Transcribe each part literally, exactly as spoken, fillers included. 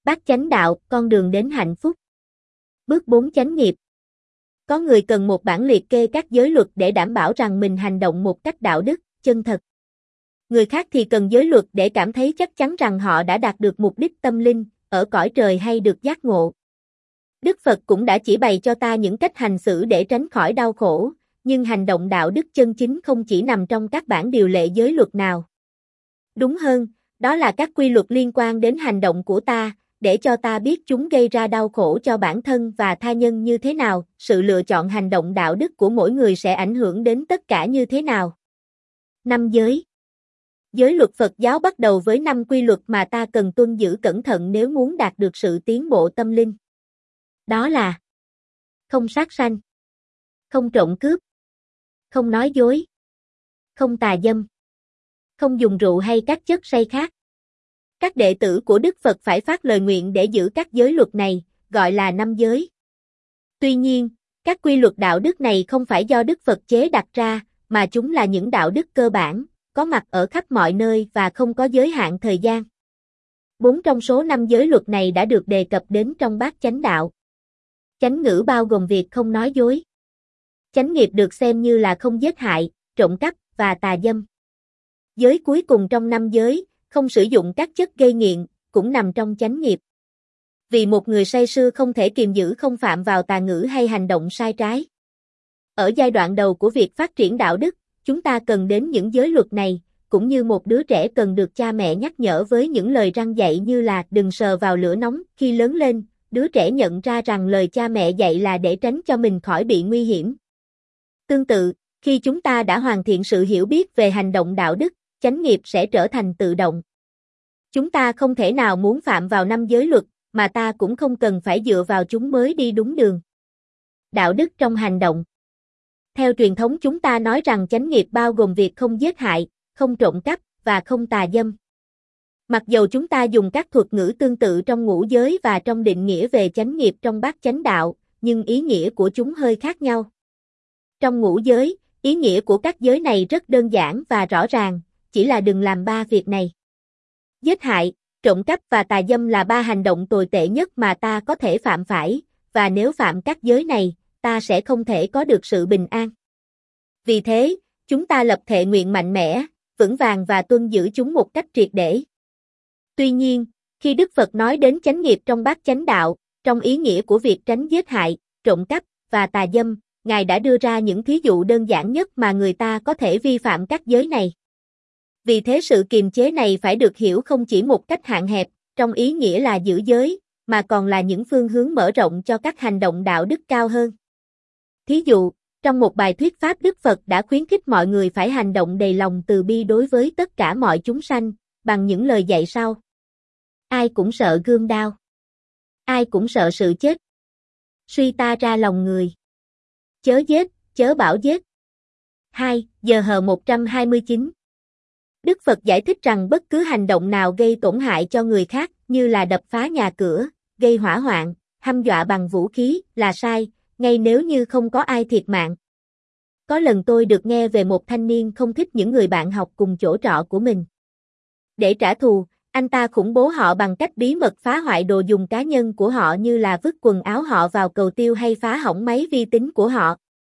Bát chánh đạo, con đường đến hạnh phúc. Bước bốn chánh nghiệp. Có người cần một bản liệt kê các giới luật để đảm bảo rằng mình hành động một cách đạo đức, chân thật. Người khác thì cần giới luật để cảm thấy chắc chắn rằng họ đã đạt được mục đích tâm linh, ở cõi trời hay được giác ngộ. Đức Phật cũng đã chỉ bày cho ta những cách hành xử để tránh khỏi đau khổ, nhưng hành động đạo đức chân chính không chỉ nằm trong các bản điều lệ giới luật nào. Đúng hơn, đó là các quy luật liên quan đến hành động của ta, để cho ta biết chúng gây ra đau khổ cho bản thân và tha nhân như thế nào, sự lựa chọn hành động đạo đức của mỗi người sẽ ảnh hưởng đến tất cả như thế nào. Năm giới. Giới luật Phật giáo bắt đầu với năm quy luật mà ta cần tuân giữ cẩn thận nếu muốn đạt được sự tiến bộ tâm linh. Đó là không sát sanh, không trộm cướp, không nói dối, không tà dâm, không dùng rượu hay các chất say khác. Các đệ tử của Đức Phật phải phát lời nguyện để giữ các giới luật này, gọi là năm giới. Tuy nhiên, các quy luật đạo đức này không phải do Đức Phật chế đặt ra, mà chúng là những đạo đức cơ bản, có mặt ở khắp mọi nơi và không có giới hạn thời gian. Bốn trong số năm giới luật này đã được đề cập đến trong Bát Chánh Đạo. Chánh ngữ bao gồm việc không nói dối. Chánh nghiệp được xem như là không giết hại, trộm cắp và tà dâm. Giới cuối cùng trong năm giới, không sử dụng các chất gây nghiện, cũng nằm trong chánh nghiệp. Vì một người say sưa không thể kiềm giữ không phạm vào tà ngữ hay hành động sai trái. Ở giai đoạn đầu của việc phát triển đạo đức, chúng ta cần đến những giới luật này, cũng như một đứa trẻ cần được cha mẹ nhắc nhở với những lời răn dạy như là đừng sờ vào lửa nóng. Khi lớn lên, đứa trẻ nhận ra rằng lời cha mẹ dạy là để tránh cho mình khỏi bị nguy hiểm. Tương tự, khi chúng ta đã hoàn thiện sự hiểu biết về hành động đạo đức, chánh nghiệp sẽ trở thành tự động. Chúng ta không thể nào muốn phạm vào năm giới luật, mà ta cũng không cần phải dựa vào chúng mới đi đúng đường. Đạo đức trong hành động. Theo truyền thống chúng ta nói rằng chánh nghiệp bao gồm việc không giết hại, không trộm cắp và không tà dâm. Mặc dầu chúng ta dùng các thuật ngữ tương tự trong ngũ giới và trong định nghĩa về chánh nghiệp trong Bát Chánh Đạo, nhưng ý nghĩa của chúng hơi khác nhau. Trong ngũ giới, ý nghĩa của các giới này rất đơn giản và rõ ràng, chỉ là đừng làm ba việc này. Giết hại, trộm cắp và tà dâm là ba hành động tồi tệ nhất mà ta có thể phạm phải, và nếu phạm các giới này, ta sẽ không thể có được sự bình an. Vì thế, chúng ta lập thệ nguyện mạnh mẽ, vững vàng và tuân giữ chúng một cách triệt để. Tuy nhiên, khi Đức Phật nói đến chánh nghiệp trong Bát Chánh Đạo, trong ý nghĩa của việc tránh giết hại, trộm cắp và tà dâm, Ngài đã đưa ra những thí dụ đơn giản nhất mà người ta có thể vi phạm các giới này. Vì thế sự kiềm chế này phải được hiểu không chỉ một cách hạn hẹp, trong ý nghĩa là giữ giới, mà còn là những phương hướng mở rộng cho các hành động đạo đức cao hơn. Thí dụ, trong một bài thuyết pháp Đức Phật đã khuyến khích mọi người phải hành động đầy lòng từ bi đối với tất cả mọi chúng sanh, bằng những lời dạy sau. Ai cũng sợ gươm đao. Ai cũng sợ sự chết. Suy ta ra lòng người. Chớ giết, chớ bảo giết. hai. Giờ hờ một trăm hai mươi chín. Đức Phật giải thích rằng bất cứ hành động nào gây tổn hại cho người khác, như là đập phá nhà cửa, gây hỏa hoạn, hăm dọa bằng vũ khí, là sai, ngay nếu như không có ai thiệt mạng. Có lần tôi được nghe về một thanh niên không thích những người bạn học cùng chỗ trọ của mình. Để trả thù, anh ta khủng bố họ bằng cách bí mật phá hoại đồ dùng cá nhân của họ như là vứt quần áo họ vào cầu tiêu hay phá hỏng máy vi tính của họ.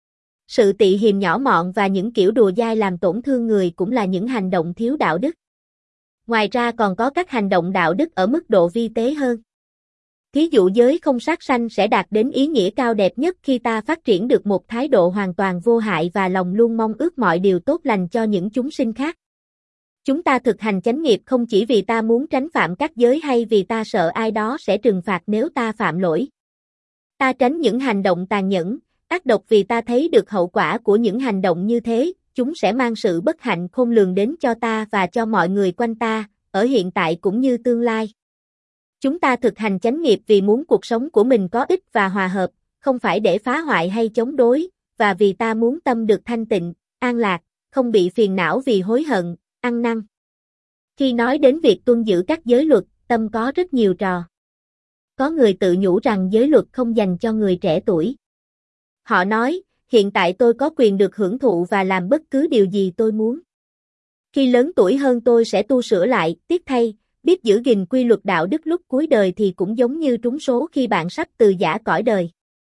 Sự tị hiềm nhỏ mọn và những kiểu đùa dai làm tổn thương người cũng là những hành động thiếu đạo đức. Ngoài ra còn có các hành động đạo đức ở mức độ vi tế hơn. Thí dụ giới không sát sanh sẽ đạt đến ý nghĩa cao đẹp nhất khi ta phát triển được một thái độ hoàn toàn vô hại và lòng luôn mong ước mọi điều tốt lành cho những chúng sinh khác. Chúng ta thực hành chánh nghiệp không chỉ vì ta muốn tránh phạm các giới hay vì ta sợ ai đó sẽ trừng phạt nếu ta phạm lỗi. Ta tránh những hành động tàn nhẫn, ác độc vì ta thấy được hậu quả của những hành động như thế, chúng sẽ mang sự bất hạnh khôn lường đến cho ta và cho mọi người quanh ta, ở hiện tại cũng như tương lai. Chúng ta thực hành chánh nghiệp vì muốn cuộc sống của mình có ích và hòa hợp, không phải để phá hoại hay chống đối, và vì ta muốn tâm được thanh tịnh, an lạc, không bị phiền não vì hối hận, ăn năn. Khi nói đến việc tuân giữ các giới luật, tâm có rất nhiều trò. Có người tự nhủ rằng giới luật không dành cho người trẻ tuổi. Họ nói, hiện tại tôi có quyền được hưởng thụ và làm bất cứ điều gì tôi muốn. Khi lớn tuổi hơn tôi sẽ tu sửa lại, tiếc thay, biết giữ gìn quy luật đạo đức lúc cuối đời thì cũng giống như trúng số khi bạn sắp từ giã cõi đời.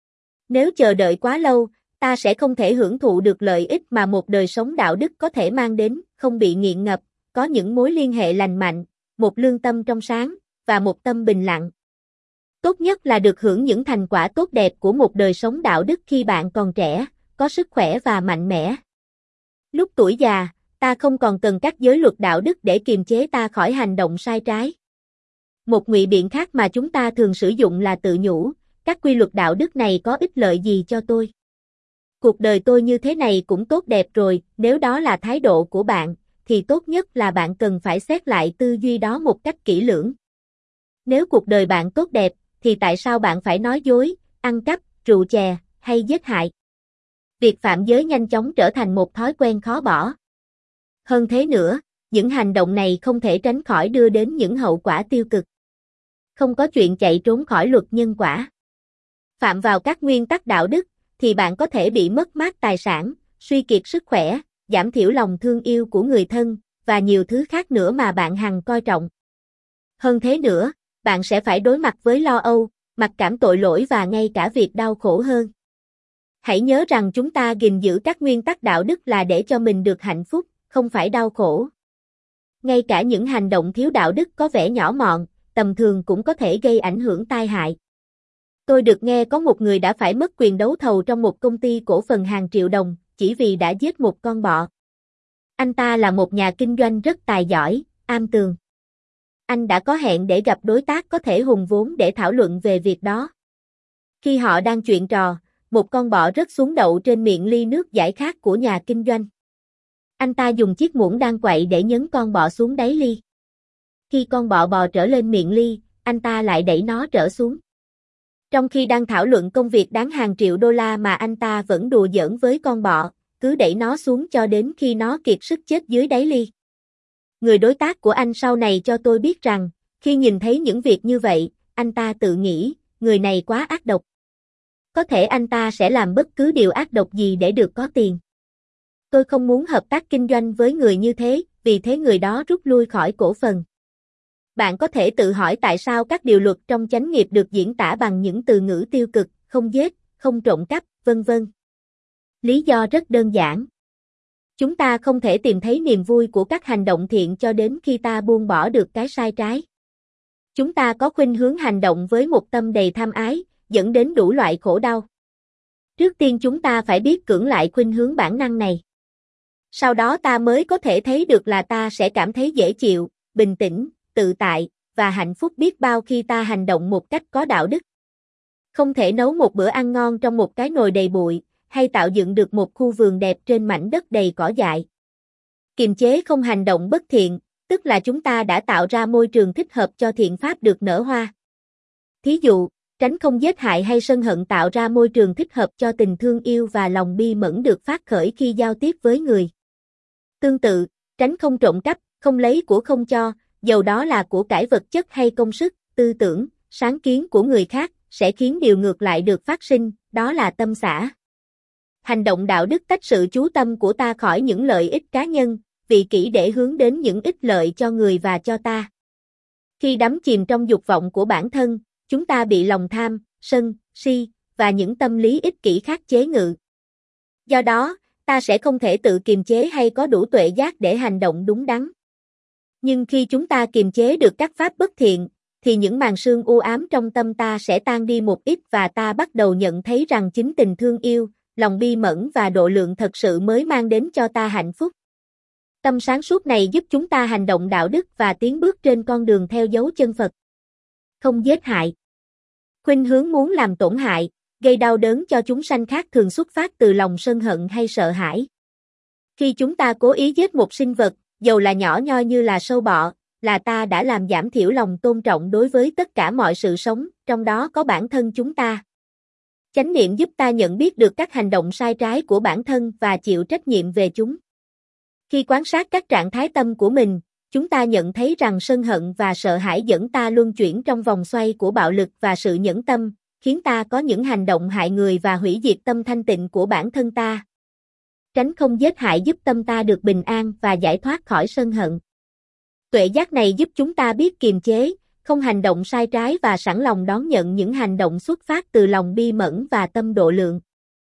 Nếu chờ đợi quá lâu, ta sẽ không thể hưởng thụ được lợi ích mà một đời sống đạo đức có thể mang đến, không bị nghiện ngập, có những mối liên hệ lành mạnh, một lương tâm trong sáng, và một tâm bình lặng. Tốt nhất là được hưởng những thành quả tốt đẹp của một đời sống đạo đức khi bạn còn trẻ, có sức khỏe và mạnh mẽ. Lúc tuổi già, ta không còn cần các giới luật đạo đức để kiềm chế ta khỏi hành động sai trái. Một ngụy biện khác mà chúng ta thường sử dụng là tự nhủ, các quy luật đạo đức này có ích lợi gì cho tôi? Cuộc đời tôi như thế này cũng tốt đẹp rồi, nếu đó là thái độ của bạn, thì tốt nhất là bạn cần phải xét lại tư duy đó một cách kỹ lưỡng. Nếu cuộc đời bạn tốt đẹp, thì tại sao bạn phải nói dối, ăn cắp, rượu chè, hay giết hại? Việc phạm giới nhanh chóng trở thành một thói quen khó bỏ. Hơn thế nữa, những hành động này không thể tránh khỏi đưa đến những hậu quả tiêu cực. Không có chuyện chạy trốn khỏi luật nhân quả. Phạm vào các nguyên tắc đạo đức, thì bạn có thể bị mất mát tài sản, suy kiệt sức khỏe, giảm thiểu lòng thương yêu của người thân, và nhiều thứ khác nữa mà bạn hằng coi trọng. Hơn thế nữa, bạn sẽ phải đối mặt với lo âu, mặc cảm tội lỗi và ngay cả việc đau khổ hơn. Hãy nhớ rằng chúng ta gìn giữ các nguyên tắc đạo đức là để cho mình được hạnh phúc, không phải đau khổ. Ngay cả những hành động thiếu đạo đức có vẻ nhỏ mọn, tầm thường cũng có thể gây ảnh hưởng tai hại. Tôi được nghe có một người đã phải mất quyền đấu thầu trong một công ty cổ phần hàng triệu đồng, chỉ vì đã giết một con bọ. Anh ta là một nhà kinh doanh rất tài giỏi, am tường. Anh đã có hẹn để gặp đối tác có thể hùng vốn để thảo luận về việc đó. Khi họ đang chuyện trò, một con bọ rớt xuống đậu trên miệng ly nước giải khát của nhà kinh doanh. Anh ta dùng chiếc muỗng đang quậy để nhấn con bọ xuống đáy ly. Khi con bọ bò trở lên miệng ly, anh ta lại đẩy nó trở xuống. Trong khi đang thảo luận công việc đáng hàng triệu đô la mà anh ta vẫn đùa giỡn với con bọ, cứ đẩy nó xuống cho đến khi nó kiệt sức chết dưới đáy ly. Người đối tác của anh sau này cho tôi biết rằng, khi nhìn thấy những việc như vậy, anh ta tự nghĩ, người này quá ác độc. Có thể anh ta sẽ làm bất cứ điều ác độc gì để được có tiền. Tôi không muốn hợp tác kinh doanh với người như thế, vì thế người đó rút lui khỏi cổ phần. Bạn có thể tự hỏi tại sao các điều luật trong chánh nghiệp được diễn tả bằng những từ ngữ tiêu cực, không giết, không trộm cắp, vân vân. Lý do rất đơn giản. Chúng ta không thể tìm thấy niềm vui của các hành động thiện cho đến khi ta buông bỏ được cái sai trái. Chúng ta có khuynh hướng hành động với một tâm đầy tham ái, dẫn đến đủ loại khổ đau. Trước tiên chúng ta phải biết cưỡng lại khuynh hướng bản năng này. Sau đó ta mới có thể thấy được là ta sẽ cảm thấy dễ chịu, bình tĩnh, tự tại, và hạnh phúc biết bao khi ta hành động một cách có đạo đức. Không thể nấu một bữa ăn ngon trong một cái nồi đầy bụi, hay tạo dựng được một khu vườn đẹp trên mảnh đất đầy cỏ dại. Kiềm chế không hành động bất thiện, tức là chúng ta đã tạo ra môi trường thích hợp cho thiện pháp được nở hoa. Thí dụ, tránh không giết hại hay sân hận tạo ra môi trường thích hợp cho tình thương yêu và lòng bi mẫn được phát khởi khi giao tiếp với người. Tương tự, tránh không trộm cắp, không lấy của không cho, dầu đó là của cải vật chất hay công sức, tư tưởng, sáng kiến của người khác, sẽ khiến điều ngược lại được phát sinh, đó là tâm xả. Hành động đạo đức tách sự chú tâm của ta khỏi những lợi ích cá nhân, vị kỷ để hướng đến những ích lợi cho người và cho ta. Khi đắm chìm trong dục vọng của bản thân, chúng ta bị lòng tham, sân, si, và những tâm lý ích kỷ khác chế ngự. Do đó, ta sẽ không thể tự kiềm chế hay có đủ tuệ giác để hành động đúng đắn. Nhưng khi chúng ta kiềm chế được các pháp bất thiện, thì những màn sương u ám trong tâm ta sẽ tan đi một ít và ta bắt đầu nhận thấy rằng chính tình thương yêu, lòng bi mẫn và độ lượng thật sự mới mang đến cho ta hạnh phúc. Tâm sáng suốt này giúp chúng ta hành động đạo đức và tiến bước trên con đường theo dấu chân Phật. Không giết hại. Khuynh hướng muốn làm tổn hại, gây đau đớn cho chúng sanh khác thường xuất phát từ lòng sân hận hay sợ hãi. Khi chúng ta cố ý giết một sinh vật, dầu là nhỏ nhoi như là sâu bọ, là ta đã làm giảm thiểu lòng tôn trọng đối với tất cả mọi sự sống, trong đó có bản thân chúng ta. Chánh niệm giúp ta nhận biết được các hành động sai trái của bản thân và chịu trách nhiệm về chúng. Khi quan sát các trạng thái tâm của mình, chúng ta nhận thấy rằng sân hận và sợ hãi dẫn ta luân chuyển trong vòng xoay của bạo lực và sự nhẫn tâm, khiến ta có những hành động hại người và hủy diệt tâm thanh tịnh của bản thân ta. Tránh không giết hại giúp tâm ta được bình an và giải thoát khỏi sân hận. Tuệ giác này giúp chúng ta biết kiềm chế, không hành động sai trái và sẵn lòng đón nhận những hành động xuất phát từ lòng bi mẫn và tâm độ lượng.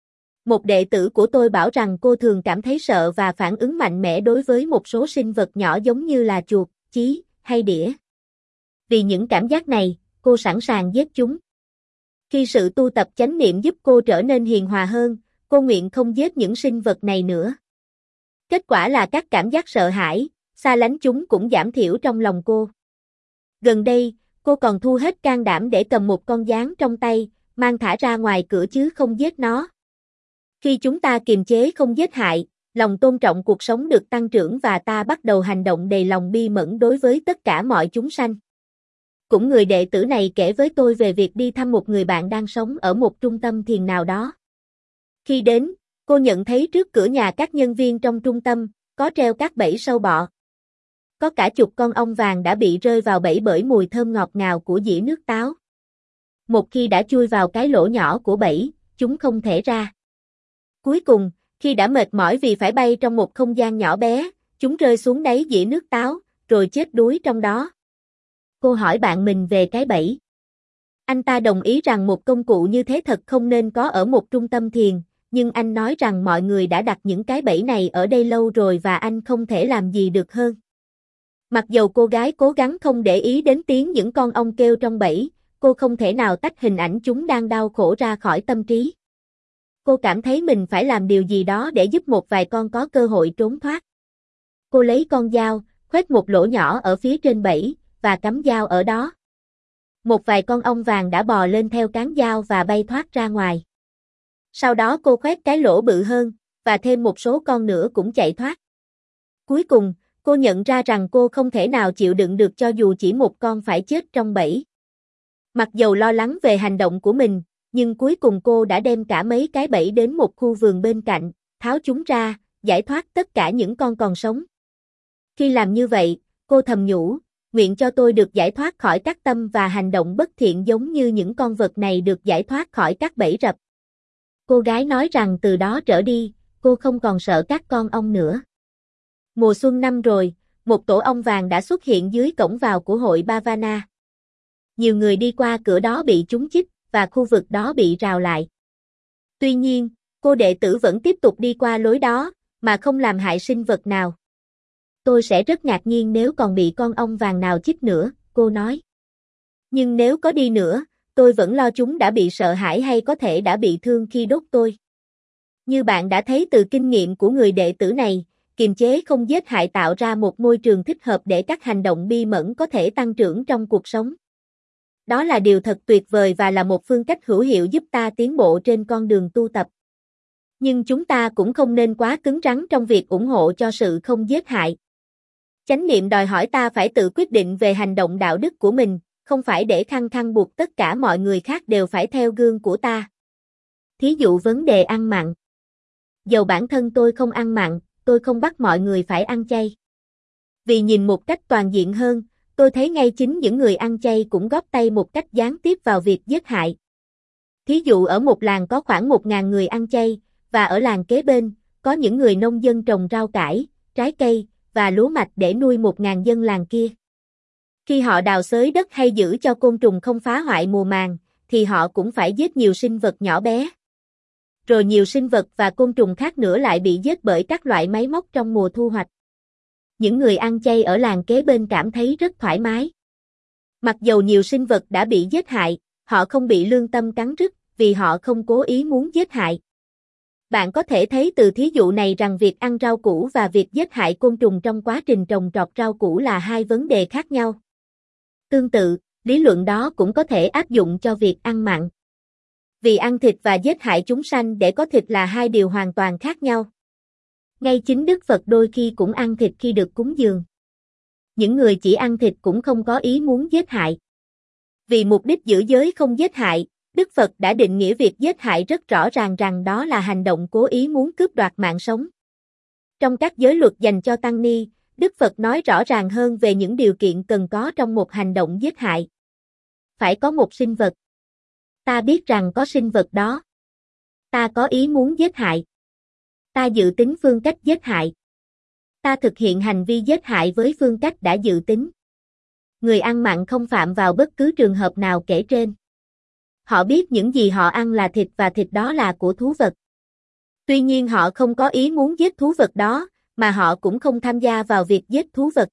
Một đệ tử của tôi bảo rằng cô thường cảm thấy sợ và phản ứng mạnh mẽ đối với một số sinh vật nhỏ giống như là chuột, chí hay đỉa. Vì những cảm giác này, cô sẵn sàng giết chúng. Khi sự tu tập chánh niệm giúp cô trở nên hiền hòa hơn, cô nguyện không giết những sinh vật này nữa. Kết quả là các cảm giác sợ hãi, xa lánh chúng cũng giảm thiểu trong lòng cô. Gần đây, cô còn thu hết can đảm để cầm một con gián trong tay, mang thả ra ngoài cửa chứ không giết nó. Khi chúng ta kiềm chế không giết hại, lòng tôn trọng cuộc sống được tăng trưởng và ta bắt đầu hành động đầy lòng bi mẫn đối với tất cả mọi chúng sanh. Cũng người đệ tử này kể với tôi về việc đi thăm một người bạn đang sống ở một trung tâm thiền nào đó. Khi đến, cô nhận thấy trước cửa nhà các nhân viên trong trung tâm, có treo các bẫy sâu bọ. Có cả chục con ong vàng đã bị rơi vào bẫy bởi mùi thơm ngọt ngào của dĩa nước táo. Một khi đã chui vào cái lỗ nhỏ của bẫy, chúng không thể ra. Cuối cùng, khi đã mệt mỏi vì phải bay trong một không gian nhỏ bé, chúng rơi xuống đáy dĩa nước táo, rồi chết đuối trong đó. Cô hỏi bạn mình về cái bẫy. Anh ta đồng ý rằng một công cụ như thế thật không nên có ở một trung tâm thiền, nhưng anh nói rằng mọi người đã đặt những cái bẫy này ở đây lâu rồi và anh không thể làm gì được hơn. Mặc dầu cô gái cố gắng không để ý đến tiếng những con ong kêu trong bẫy, cô không thể nào tách hình ảnh chúng đang đau khổ ra khỏi tâm trí. Cô cảm thấy mình phải làm điều gì đó để giúp một vài con có cơ hội trốn thoát. Cô lấy con dao, khoét một lỗ nhỏ ở phía trên bẫy, và cắm dao ở đó. Một vài con ong vàng đã bò lên theo cán dao và bay thoát ra ngoài. Sau đó cô khoét cái lỗ bự hơn, và thêm một số con nữa cũng chạy thoát. Cuối cùng, cô nhận ra rằng cô không thể nào chịu đựng được cho dù chỉ một con phải chết trong bẫy. Mặc dầu lo lắng về hành động của mình, nhưng cuối cùng cô đã đem cả mấy cái bẫy đến một khu vườn bên cạnh, tháo chúng ra, giải thoát tất cả những con còn sống. Khi làm như vậy, cô thầm nhủ, nguyện cho tôi được giải thoát khỏi các tâm và hành động bất thiện giống như những con vật này được giải thoát khỏi các bẫy rập. Cô gái nói rằng từ đó trở đi, cô không còn sợ các con ong nữa. Mùa xuân năm rồi, một tổ ong vàng đã xuất hiện dưới cổng vào của hội Bhavana. Nhiều người đi qua cửa đó bị chúng chích, và khu vực đó bị rào lại. Tuy nhiên, cô đệ tử vẫn tiếp tục đi qua lối đó, mà không làm hại sinh vật nào. Tôi sẽ rất ngạc nhiên nếu còn bị con ong vàng nào chích nữa, cô nói. Nhưng nếu có đi nữa, tôi vẫn lo chúng đã bị sợ hãi hay có thể đã bị thương khi đốt tôi. Như bạn đã thấy từ kinh nghiệm của người đệ tử này, kiềm chế không giết hại tạo ra một môi trường thích hợp để các hành động bi mẫn có thể tăng trưởng trong cuộc sống. Đó là điều thật tuyệt vời và là một phương cách hữu hiệu giúp ta tiến bộ trên con đường tu tập. Nhưng chúng ta cũng không nên quá cứng rắn trong việc ủng hộ cho sự không giết hại. Chánh niệm đòi hỏi ta phải tự quyết định về hành động đạo đức của mình, không phải để khăng khăng buộc tất cả mọi người khác đều phải theo gương của ta. Thí dụ vấn đề ăn mặn. Dầu bản thân tôi không ăn mặn, tôi không bắt mọi người phải ăn chay. Vì nhìn một cách toàn diện hơn, tôi thấy ngay chính những người ăn chay cũng góp tay một cách gián tiếp vào việc giết hại. Thí dụ ở một làng có khoảng một nghìn người ăn chay, và ở làng kế bên, có những người nông dân trồng rau cải, trái cây, và lúa mạch để nuôi một nghìn dân làng kia. Khi họ đào xới đất hay giữ cho côn trùng không phá hoại mùa màng, thì họ cũng phải giết nhiều sinh vật nhỏ bé. Rồi nhiều sinh vật và côn trùng khác nữa lại bị giết bởi các loại máy móc trong mùa thu hoạch. Những người ăn chay ở làng kế bên cảm thấy rất thoải mái. Mặc dầu nhiều sinh vật đã bị giết hại, họ không bị lương tâm cắn rứt, vì họ không cố ý muốn giết hại. Bạn có thể thấy từ thí dụ này rằng việc ăn rau củ và việc giết hại côn trùng trong quá trình trồng trọt rau củ là hai vấn đề khác nhau. Tương tự, lý luận đó cũng có thể áp dụng cho việc ăn mặn. Vì ăn thịt và giết hại chúng sanh để có thịt là hai điều hoàn toàn khác nhau. Ngay chính Đức Phật đôi khi cũng ăn thịt khi được cúng dường. Những người chỉ ăn thịt cũng không có ý muốn giết hại. Vì mục đích giữ giới không giết hại, Đức Phật đã định nghĩa việc giết hại rất rõ ràng rằng đó là hành động cố ý muốn cướp đoạt mạng sống. Trong các giới luật dành cho tăng ni, Đức Phật nói rõ ràng hơn về những điều kiện cần có trong một hành động giết hại. Phải có một sinh vật. Ta biết rằng có sinh vật đó. Ta có ý muốn giết hại. Ta dự tính phương cách giết hại. Ta thực hiện hành vi giết hại với phương cách đã dự tính. Người ăn mặn không phạm vào bất cứ trường hợp nào kể trên. Họ biết những gì họ ăn là thịt và thịt đó là của thú vật. Tuy nhiên họ không có ý muốn giết thú vật đó, mà họ cũng không tham gia vào việc giết thú vật.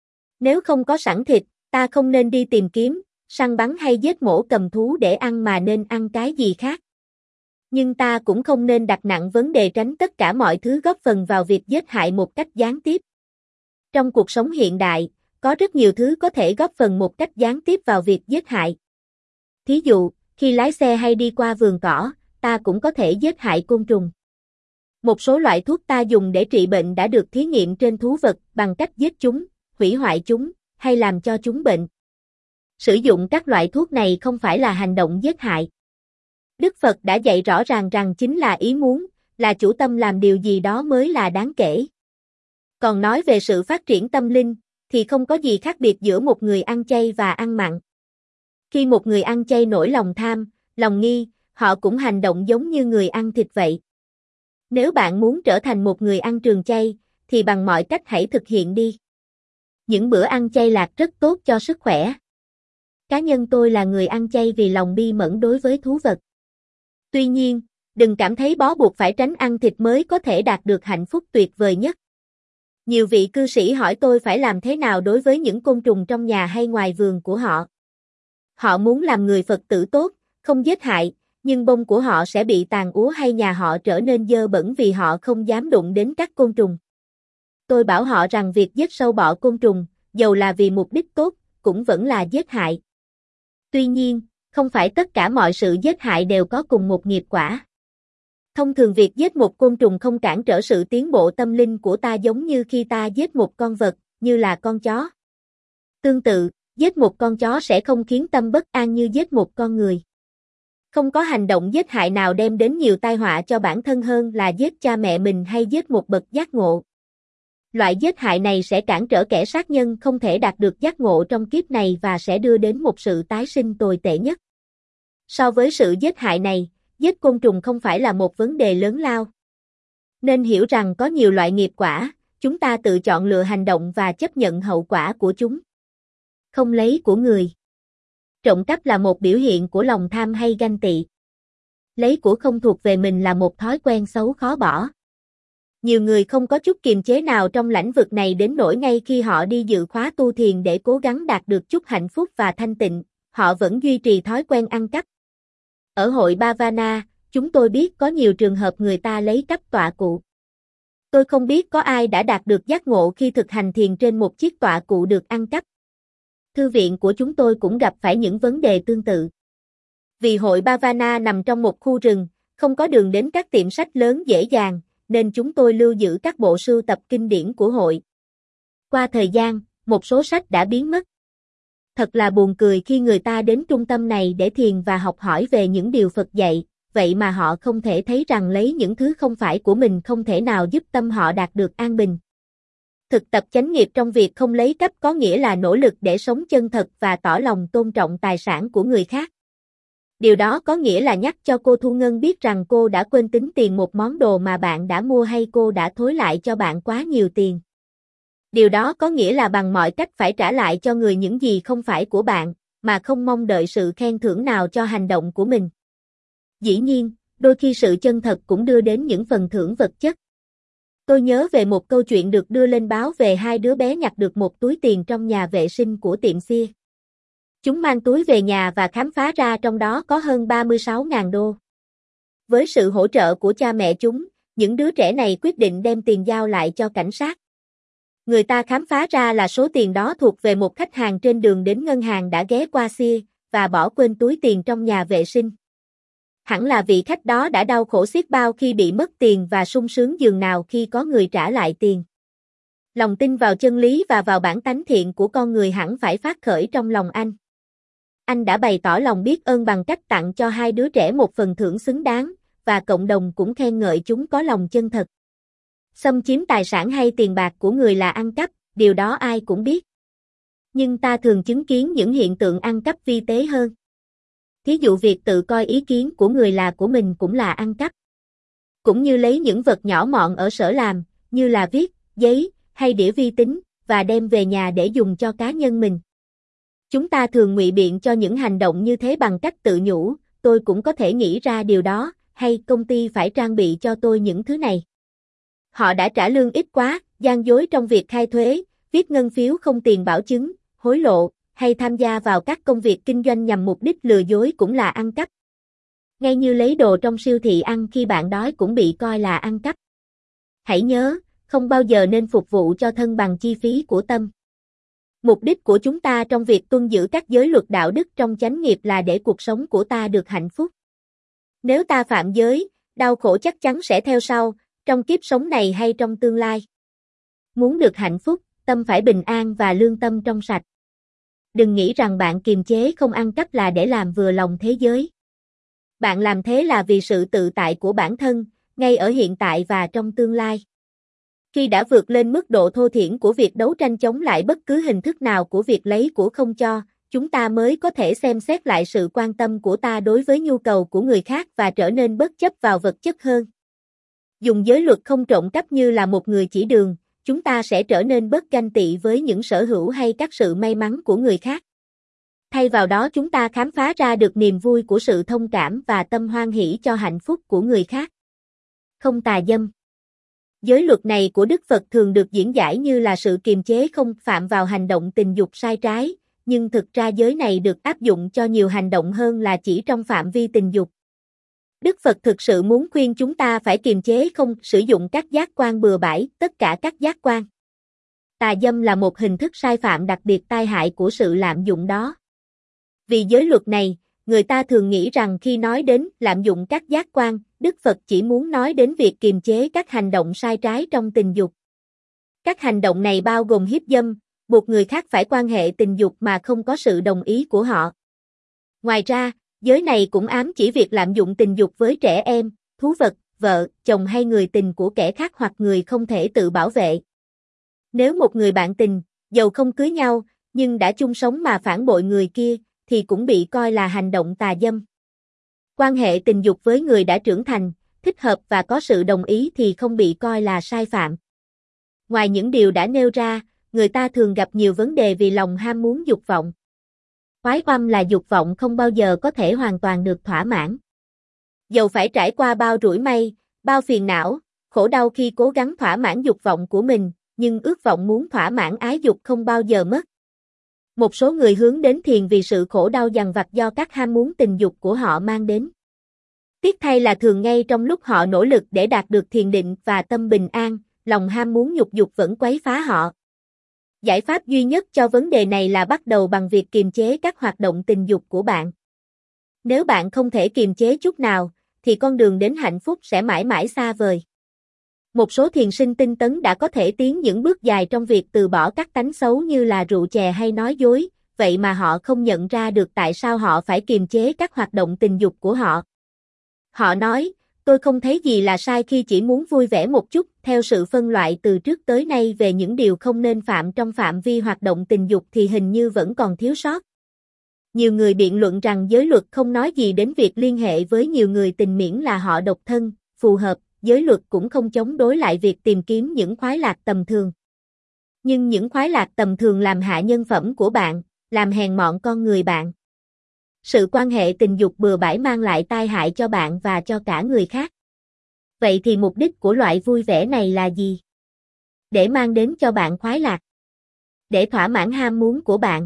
Nếu không có sẵn thịt, ta không nên đi tìm kiếm, săn bắn hay giết mổ cầm thú để ăn mà nên ăn cái gì khác. Nhưng ta cũng không nên đặt nặng vấn đề tránh tất cả mọi thứ góp phần vào việc giết hại một cách gián tiếp. Trong cuộc sống hiện đại, có rất nhiều thứ có thể góp phần một cách gián tiếp vào việc giết hại. Thí dụ, khi lái xe hay đi qua vườn cỏ, ta cũng có thể giết hại côn trùng. Một số loại thuốc ta dùng để trị bệnh đã được thí nghiệm trên thú vật bằng cách giết chúng, hủy hoại chúng, hay làm cho chúng bệnh. Sử dụng các loại thuốc này không phải là hành động giết hại. Đức Phật đã dạy rõ ràng rằng chính là ý muốn, là chủ tâm làm điều gì đó mới là đáng kể. Còn nói về sự phát triển tâm linh, thì không có gì khác biệt giữa một người ăn chay và ăn mặn. Khi một người ăn chay nổi lòng tham, lòng nghi, họ cũng hành động giống như người ăn thịt vậy. Nếu bạn muốn trở thành một người ăn trường chay, thì bằng mọi cách hãy thực hiện đi. Những bữa ăn chay lạc rất tốt cho sức khỏe. Cá nhân tôi là người ăn chay vì lòng bi mẫn đối với thú vật. Tuy nhiên, đừng cảm thấy bó buộc phải tránh ăn thịt mới có thể đạt được hạnh phúc tuyệt vời nhất. Nhiều vị cư sĩ hỏi tôi phải làm thế nào đối với những côn trùng trong nhà hay ngoài vườn của họ. Họ muốn làm người Phật tử tốt, không giết hại, nhưng bông của họ sẽ bị tàn úa hay nhà họ trở nên dơ bẩn vì họ không dám đụng đến các côn trùng. Tôi bảo họ rằng việc giết sâu bọ côn trùng, dầu là vì mục đích tốt, cũng vẫn là giết hại. Tuy nhiên, không phải tất cả mọi sự giết hại đều có cùng một nghiệp quả. Thông thường việc giết một côn trùng không cản trở sự tiến bộ tâm linh của ta giống như khi ta giết một con vật, như là con chó. Tương tự, giết một con chó sẽ không khiến tâm bất an như giết một con người. Không có hành động giết hại nào đem đến nhiều tai họa cho bản thân hơn là giết cha mẹ mình hay giết một bậc giác ngộ. Loại giết hại này sẽ cản trở kẻ sát nhân không thể đạt được giác ngộ trong kiếp này và sẽ đưa đến một sự tái sinh tồi tệ nhất. So với sự giết hại này, giết côn trùng không phải là một vấn đề lớn lao. Nên hiểu rằng có nhiều loại nghiệp quả, chúng ta tự chọn lựa hành động và chấp nhận hậu quả của chúng. Không lấy của người. Trộm cắp là một biểu hiện của lòng tham hay ganh tị. Lấy của không thuộc về mình là một thói quen xấu khó bỏ. Nhiều người không có chút kiềm chế nào trong lĩnh vực này đến nỗi ngay khi họ đi dự khóa tu thiền để cố gắng đạt được chút hạnh phúc và thanh tịnh, họ vẫn duy trì thói quen ăn cắp. Ở hội Bhavana, chúng tôi biết có nhiều trường hợp người ta lấy cắp tọa cụ. Tôi không biết có ai đã đạt được giác ngộ khi thực hành thiền trên một chiếc tọa cụ được ăn cắp. Thư viện của chúng tôi cũng gặp phải những vấn đề tương tự. Vì hội Bhavana nằm trong một khu rừng, không có đường đến các tiệm sách lớn dễ dàng, nên chúng tôi lưu giữ các bộ sưu tập kinh điển của hội. Qua thời gian, một số sách đã biến mất. Thật là buồn cười khi người ta đến trung tâm này để thiền và học hỏi về những điều Phật dạy, vậy mà họ không thể thấy rằng lấy những thứ không phải của mình không thể nào giúp tâm họ đạt được an bình. Thực tập chánh nghiệp trong việc không lấy cắp có nghĩa là nỗ lực để sống chân thật và tỏ lòng tôn trọng tài sản của người khác. Điều đó có nghĩa là nhắc cho cô Thu Ngân biết rằng cô đã quên tính tiền một món đồ mà bạn đã mua hay cô đã thối lại cho bạn quá nhiều tiền. Điều đó có nghĩa là bằng mọi cách phải trả lại cho người những gì không phải của bạn, mà không mong đợi sự khen thưởng nào cho hành động của mình. Dĩ nhiên, đôi khi sự chân thật cũng đưa đến những phần thưởng vật chất. Tôi nhớ về một câu chuyện được đưa lên báo về hai đứa bé nhặt được một túi tiền trong nhà vệ sinh của tiệm xia. Chúng mang túi về nhà và khám phá ra trong đó có hơn ba mươi sáu nghìn đô. Với sự hỗ trợ của cha mẹ chúng, những đứa trẻ này quyết định đem tiền giao lại cho cảnh sát. Người ta khám phá ra là số tiền đó thuộc về một khách hàng trên đường đến ngân hàng đã ghé qua xia và bỏ quên túi tiền trong nhà vệ sinh. Hẳn là vị khách đó đã đau khổ xiết bao khi bị mất tiền và sung sướng dường nào khi có người trả lại tiền. Lòng tin vào chân lý và vào bản tánh thiện của con người hẳn phải phát khởi trong lòng anh. Anh đã bày tỏ lòng biết ơn bằng cách tặng cho hai đứa trẻ một phần thưởng xứng đáng, và cộng đồng cũng khen ngợi chúng có lòng chân thật. Xâm chiếm tài sản hay tiền bạc của người là ăn cắp, điều đó ai cũng biết. Nhưng ta thường chứng kiến những hiện tượng ăn cắp vi tế hơn. Thí dụ việc tự coi ý kiến của người là của mình cũng là ăn cắp. Cũng như lấy những vật nhỏ mọn ở sở làm, như là viết, giấy, hay đĩa vi tính, và đem về nhà để dùng cho cá nhân mình. Chúng ta thường ngụy biện cho những hành động như thế bằng cách tự nhủ, tôi cũng có thể nghĩ ra điều đó, hay công ty phải trang bị cho tôi những thứ này. Họ đã trả lương ít quá, gian dối trong việc khai thuế, viết ngân phiếu không tiền bảo chứng, hối lộ, hay tham gia vào các công việc kinh doanh nhằm mục đích lừa dối cũng là ăn cắp. Ngay như lấy đồ trong siêu thị ăn khi bạn đói cũng bị coi là ăn cắp. Hãy nhớ, không bao giờ nên phục vụ cho thân bằng chi phí của tâm. Mục đích của chúng ta trong việc tuân giữ các giới luật đạo đức trong chánh nghiệp là để cuộc sống của ta được hạnh phúc. Nếu ta phạm giới, đau khổ chắc chắn sẽ theo sau, trong kiếp sống này hay trong tương lai. Muốn được hạnh phúc, tâm phải bình an và lương tâm trong sạch. Đừng nghĩ rằng bạn kiềm chế không ăn cắp là để làm vừa lòng thế giới. Bạn làm thế là vì sự tự tại của bản thân, ngay ở hiện tại và trong tương lai. Khi đã vượt lên mức độ thô thiển của việc đấu tranh chống lại bất cứ hình thức nào của việc lấy của không cho, chúng ta mới có thể xem xét lại sự quan tâm của ta đối với nhu cầu của người khác và trở nên bất chấp vào vật chất hơn. Dùng giới luật không trộm cắp như là một người chỉ đường, chúng ta sẽ trở nên bớt ganh tị với những sở hữu hay các sự may mắn của người khác. Thay vào đó chúng ta khám phá ra được niềm vui của sự thông cảm và tâm hoan hỷ cho hạnh phúc của người khác. Không tà dâm. Giới luật này của Đức Phật thường được diễn giải như là sự kiềm chế không phạm vào hành động tình dục sai trái, nhưng thực ra giới này được áp dụng cho nhiều hành động hơn là chỉ trong phạm vi tình dục. Đức Phật thực sự muốn khuyên chúng ta phải kiềm chế không sử dụng các giác quan bừa bãi, tất cả các giác quan. Tà dâm là một hình thức sai phạm đặc biệt tai hại của sự lạm dụng đó. Vì giới luật này, người ta thường nghĩ rằng khi nói đến lạm dụng các giác quan, Đức Phật chỉ muốn nói đến việc kiềm chế các hành động sai trái trong tình dục. Các hành động này bao gồm hiếp dâm, buộc người khác phải quan hệ tình dục mà không có sự đồng ý của họ. Ngoài ra, giới này cũng ám chỉ việc lạm dụng tình dục với trẻ em, thú vật, vợ, chồng hay người tình của kẻ khác hoặc người không thể tự bảo vệ. Nếu một người bạn tình, dầu không cưới nhau, nhưng đã chung sống mà phản bội người kia, thì cũng bị coi là hành động tà dâm. Quan hệ tình dục với người đã trưởng thành, thích hợp và có sự đồng ý thì không bị coi là sai phạm. Ngoài những điều đã nêu ra, người ta thường gặp nhiều vấn đề vì lòng ham muốn dục vọng. Khoái oăm là dục vọng không bao giờ có thể hoàn toàn được thỏa mãn. Dầu phải trải qua bao rủi may, bao phiền não, khổ đau khi cố gắng thỏa mãn dục vọng của mình, nhưng ước vọng muốn thỏa mãn ái dục không bao giờ mất. Một số người hướng đến thiền vì sự khổ đau dằn vặt do các ham muốn tình dục của họ mang đến. Tiếc thay là thường ngay trong lúc họ nỗ lực để đạt được thiền định và tâm bình an, lòng ham muốn nhục dục vẫn quấy phá họ. Giải pháp duy nhất cho vấn đề này là bắt đầu bằng việc kiềm chế các hoạt động tình dục của bạn. Nếu bạn không thể kiềm chế chút nào, thì con đường đến hạnh phúc sẽ mãi mãi xa vời. Một số thiền sinh tinh tấn đã có thể tiến những bước dài trong việc từ bỏ các tánh xấu như là rượu chè hay nói dối, vậy mà họ không nhận ra được tại sao họ phải kiềm chế các hoạt động tình dục của họ. Họ nói, tôi không thấy gì là sai khi chỉ muốn vui vẻ một chút, theo sự phân loại từ trước tới nay về những điều không nên phạm trong phạm vi hoạt động tình dục thì hình như vẫn còn thiếu sót. Nhiều người biện luận rằng giới luật không nói gì đến việc liên hệ với nhiều người tình miễn là họ độc thân, phù hợp, giới luật cũng không chống đối lại việc tìm kiếm những khoái lạc tầm thường. Nhưng những khoái lạc tầm thường làm hạ nhân phẩm của bạn, làm hèn mọn con người bạn. Sự quan hệ tình dục bừa bãi mang lại tai hại cho bạn và cho cả người khác. Vậy thì mục đích của loại vui vẻ này là gì? Để mang đến cho bạn khoái lạc. Để thỏa mãn ham muốn của bạn.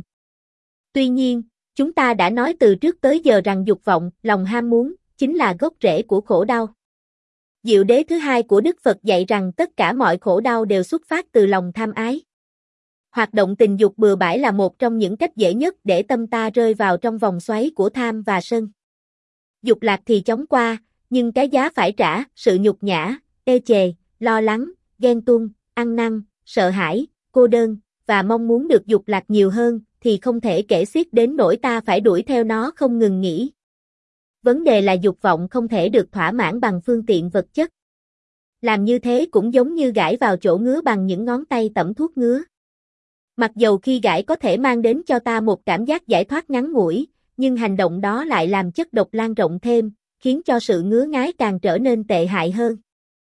Tuy nhiên, chúng ta đã nói từ trước tới giờ rằng dục vọng, lòng ham muốn, chính là gốc rễ của khổ đau. Diệu đế thứ hai của Đức Phật dạy rằng tất cả mọi khổ đau đều xuất phát từ lòng tham ái. Hoạt động tình dục bừa bãi là một trong những cách dễ nhất để tâm ta rơi vào trong vòng xoáy của tham và sân. Dục lạc thì chóng qua, nhưng cái giá phải trả, sự nhục nhã, ê chề, lo lắng, ghen tuông, ăn năn, sợ hãi, cô đơn, và mong muốn được dục lạc nhiều hơn, thì không thể kể xiết đến nỗi ta phải đuổi theo nó không ngừng nghỉ. Vấn đề là dục vọng không thể được thỏa mãn bằng phương tiện vật chất. Làm như thế cũng giống như gãi vào chỗ ngứa bằng những ngón tay tẩm thuốc ngứa. Mặc dầu khi gãi có thể mang đến cho ta một cảm giác giải thoát ngắn ngủi, nhưng hành động đó lại làm chất độc lan rộng thêm, khiến cho sự ngứa ngái càng trở nên tệ hại hơn.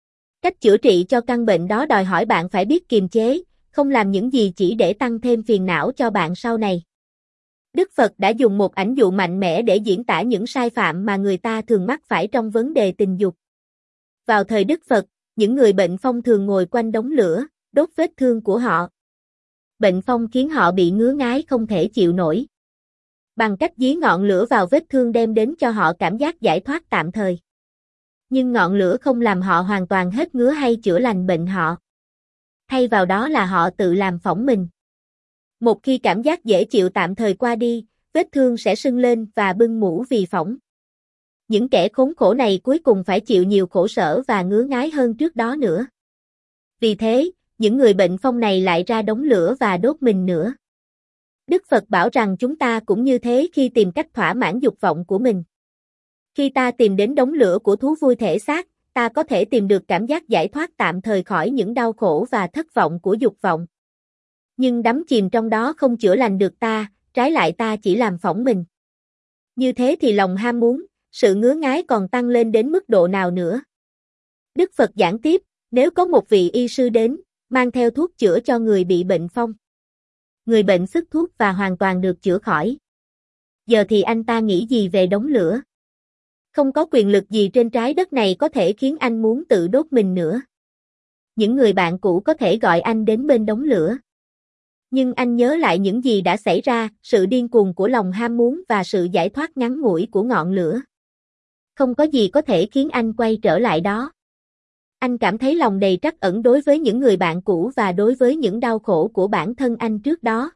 Cách chữa trị cho căn bệnh đó đòi hỏi bạn phải biết kiềm chế, không làm những gì chỉ để tăng thêm phiền não cho bạn sau này. Đức Phật đã dùng một ảnh dụ mạnh mẽ để diễn tả những sai phạm mà người ta thường mắc phải trong vấn đề tình dục. Vào thời Đức Phật, những người bệnh phong thường ngồi quanh đống lửa, đốt vết thương của họ. Bệnh phong khiến họ bị ngứa ngáy không thể chịu nổi. Bằng cách dí ngọn lửa vào vết thương đem đến cho họ cảm giác giải thoát tạm thời. Nhưng ngọn lửa không làm họ hoàn toàn hết ngứa hay chữa lành bệnh họ. Thay vào đó là họ tự làm phỏng mình. Một khi cảm giác dễ chịu tạm thời qua đi, vết thương sẽ sưng lên và bưng mủ vì phỏng. Những kẻ khốn khổ này cuối cùng phải chịu nhiều khổ sở và ngứa ngáy hơn trước đó nữa. Vì thế, những người bệnh phong này lại ra đống lửa và đốt mình nữa. Đức Phật bảo rằng chúng ta cũng như thế khi tìm cách thỏa mãn dục vọng của mình. Khi ta tìm đến đống lửa của thú vui thể xác, ta có thể tìm được cảm giác giải thoát tạm thời khỏi những đau khổ và thất vọng của dục vọng. Nhưng đắm chìm trong đó không chữa lành được ta, trái lại ta chỉ làm phỏng mình. Như thế thì lòng ham muốn, sự ngứa ngáy còn tăng lên đến mức độ nào nữa. Đức Phật giảng tiếp, nếu có một vị y sư đến, mang theo thuốc chữa cho người bị bệnh phong. Người bệnh sức thuốc và hoàn toàn được chữa khỏi. Giờ thì anh ta nghĩ gì về đống lửa? Không có quyền lực gì trên trái đất này có thể khiến anh muốn tự đốt mình nữa. Những người bạn cũ có thể gọi anh đến bên đống lửa. Nhưng anh nhớ lại những gì đã xảy ra, sự điên cuồng của lòng ham muốn và sự giải thoát ngắn ngủi của ngọn lửa. Không có gì có thể khiến anh quay trở lại đó. Anh cảm thấy lòng đầy trắc ẩn đối với những người bạn cũ và đối với những đau khổ của bản thân anh trước đó.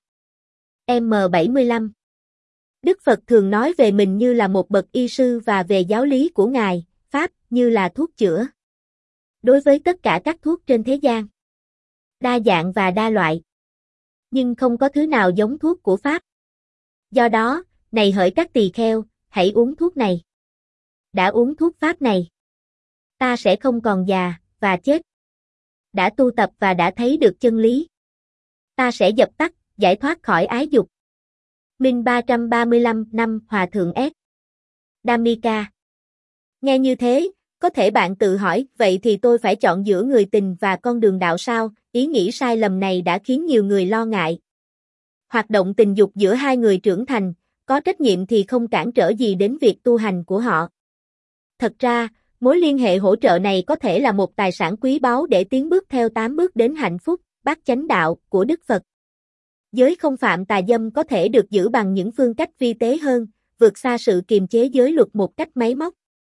M bảy mươi lăm Đức Phật thường nói về mình như là một bậc y sư và về giáo lý của Ngài, Pháp, như là thuốc chữa. Đối với tất cả các thuốc trên thế gian. Đa dạng và đa loại. Nhưng không có thứ nào giống thuốc của Pháp. Do đó, này hỡi các tỳ kheo, hãy uống thuốc này. Đã uống thuốc Pháp này, ta sẽ không còn già, và chết. Đã tu tập và đã thấy được chân lý, ta sẽ dập tắt, giải thoát khỏi ái dục. Minh ba trăm ba mươi lăm năm Hòa Thượng S. Dhammika. Nghe như thế, có thể bạn tự hỏi, vậy thì tôi phải chọn giữa người tình và con đường đạo sao? Ý nghĩ sai lầm này đã khiến nhiều người lo ngại. Hoạt động tình dục giữa hai người trưởng thành, có trách nhiệm thì không cản trở gì đến việc tu hành của họ. Thật ra, mối liên hệ hỗ trợ này có thể là một tài sản quý báu để tiến bước theo tám bước đến hạnh phúc, bát chánh đạo của Đức Phật. Giới không phạm tà dâm có thể được giữ bằng những phương cách vi tế hơn, vượt xa sự kiềm chế giới luật một cách máy móc.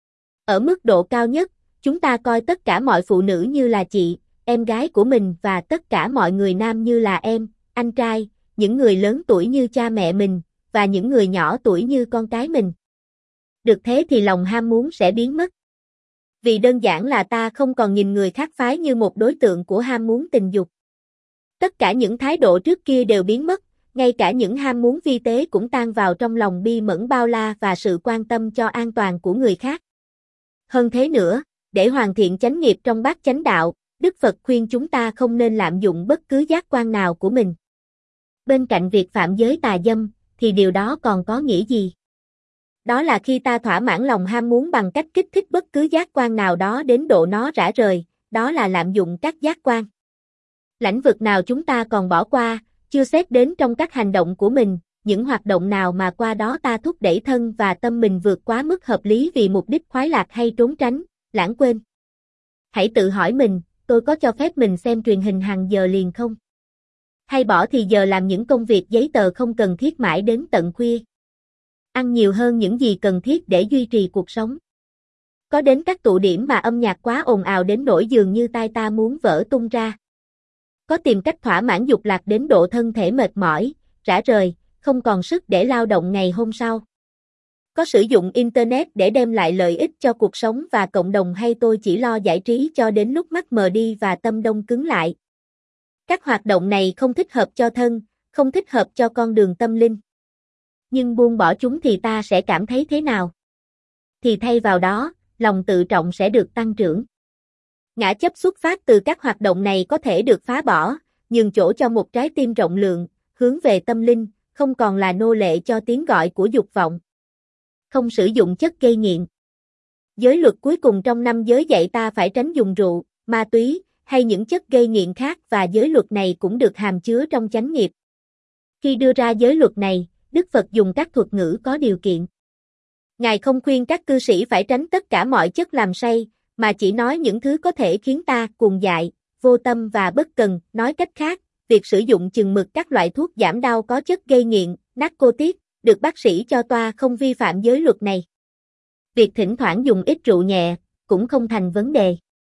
Ở mức độ cao nhất, chúng ta coi tất cả mọi phụ nữ như là chị, em gái của mình và tất cả mọi người nam như là em, anh trai, những người lớn tuổi như cha mẹ mình, và những người nhỏ tuổi như con cái mình. Được thế thì lòng ham muốn sẽ biến mất. Vì đơn giản là ta không còn nhìn người khác phái như một đối tượng của ham muốn tình dục. Tất cả những thái độ trước kia đều biến mất, ngay cả những ham muốn vi tế cũng tan vào trong lòng bi mẫn bao la và sự quan tâm cho an toàn của người khác. Hơn thế nữa, để hoàn thiện chánh nghiệp trong bát chánh đạo, Đức Phật khuyên chúng ta không nên lạm dụng bất cứ giác quan nào của mình. Bên cạnh việc phạm giới tà dâm, thì điều đó còn có nghĩa gì? Đó là khi ta thỏa mãn lòng ham muốn bằng cách kích thích bất cứ giác quan nào đó đến độ nó rã rời, đó là lạm dụng các giác quan. Lãnh vực nào chúng ta còn bỏ qua, chưa xét đến trong các hành động của mình, những hoạt động nào mà qua đó ta thúc đẩy thân và tâm mình vượt quá mức hợp lý vì mục đích khoái lạc hay trốn tránh, lãng quên. Hãy tự hỏi mình, tôi có cho phép mình xem truyền hình hàng giờ liền không? Hay bỏ thì giờ làm những công việc giấy tờ không cần thiết mãi đến tận khuya? Ăn nhiều hơn những gì cần thiết để duy trì cuộc sống? Có đến các tụ điểm mà âm nhạc quá ồn ào đến nỗi dường như tai ta muốn vỡ tung ra? Có tìm cách thỏa mãn dục lạc đến độ thân thể mệt mỏi, rã rời, không còn sức để lao động ngày hôm sau? Có sử dụng Internet để đem lại lợi ích cho cuộc sống và cộng đồng hay tôi chỉ lo giải trí cho đến lúc mắt mờ đi và tâm đông cứng lại? Các hoạt động này không thích hợp cho thân, không thích hợp cho con đường tâm linh. Nhưng buông bỏ chúng thì ta sẽ cảm thấy thế nào? Thì thay vào đó, lòng tự trọng sẽ được tăng trưởng. Ngã chấp xuất phát từ các hoạt động này có thể được phá bỏ, nhường chỗ cho một trái tim rộng lượng, hướng về tâm linh, không còn là nô lệ cho tiếng gọi của dục vọng. Không sử dụng chất gây nghiện. Giới luật cuối cùng trong năm giới dạy ta phải tránh dùng rượu, ma túy, hay những chất gây nghiện khác, và giới luật này cũng được hàm chứa trong chánh nghiệp. Khi đưa ra giới luật này, Đức Phật dùng các thuật ngữ có điều kiện. Ngài không khuyên các cư sĩ phải tránh tất cả mọi chất làm say, mà chỉ nói những thứ có thể khiến ta cuồng dại, vô tâm và bất cần. Nói cách khác, việc sử dụng chừng mực các loại thuốc giảm đau có chất gây nghiện, narcotic, được bác sĩ cho toa không vi phạm giới luật này. Việc thỉnh thoảng dùng ít rượu nhẹ, cũng không thành vấn đề.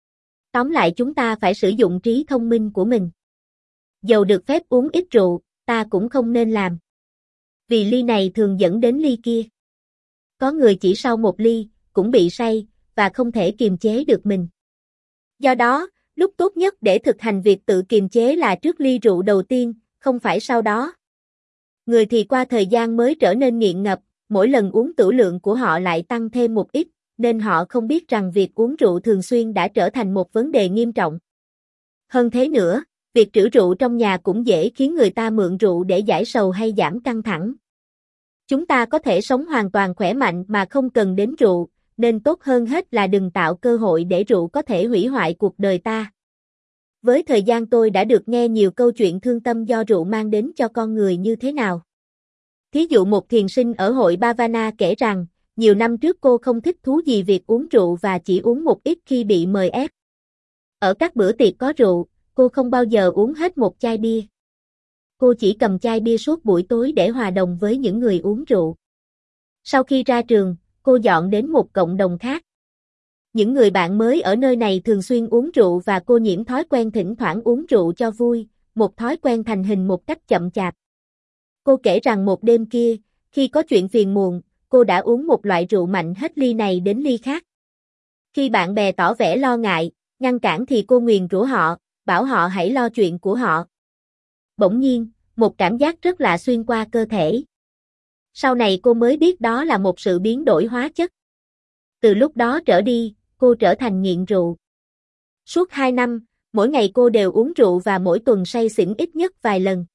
Tóm lại, chúng ta phải sử dụng trí thông minh của mình. Dầu được phép uống ít rượu, ta cũng không nên làm. Vì ly này thường dẫn đến ly kia. Có người chỉ sau một ly, cũng bị say, và không thể kiềm chế được mình. Do đó, lúc tốt nhất để thực hành việc tự kiềm chế là trước ly rượu đầu tiên, không phải sau đó. Người thì qua thời gian mới trở nên nghiện ngập, mỗi lần uống tửu lượng của họ lại tăng thêm một ít, nên họ không biết rằng việc uống rượu thường xuyên đã trở thành một vấn đề nghiêm trọng. Hơn thế nữa, việc trữ rượu trong nhà cũng dễ khiến người ta mượn rượu để giải sầu hay giảm căng thẳng. Chúng ta có thể sống hoàn toàn khỏe mạnh mà không cần đến rượu, nên tốt hơn hết là đừng tạo cơ hội để rượu có thể hủy hoại cuộc đời ta. Với thời gian tôi đã được nghe nhiều câu chuyện thương tâm do rượu mang đến cho con người như thế nào. Thí dụ một thiền sinh ở hội Bhavana kể rằng, nhiều năm trước cô không thích thú gì việc uống rượu và chỉ uống một ít khi bị mời ép. Ở các bữa tiệc có rượu, cô không bao giờ uống hết một chai bia. Cô chỉ cầm chai bia suốt buổi tối để hòa đồng với những người uống rượu. Sau khi ra trường, cô dọn đến một cộng đồng khác. Những người bạn mới ở nơi này thường xuyên uống rượu và cô nhiễm thói quen thỉnh thoảng uống rượu cho vui, một thói quen thành hình một cách chậm chạp. Cô kể rằng một đêm kia, khi có chuyện phiền muộn, cô đã uống một loại rượu mạnh hết ly này đến ly khác. Khi bạn bè tỏ vẻ lo ngại, ngăn cản thì cô nguyền rủa họ, bảo họ hãy lo chuyện của họ. Bỗng nhiên, một cảm giác rất lạ xuyên qua cơ thể. Sau này cô mới biết đó là một sự biến đổi hóa chất. Từ lúc đó trở đi, cô trở thành nghiện rượu. Suốt hai năm, mỗi ngày cô đều uống rượu và mỗi tuần say xỉn ít nhất vài lần.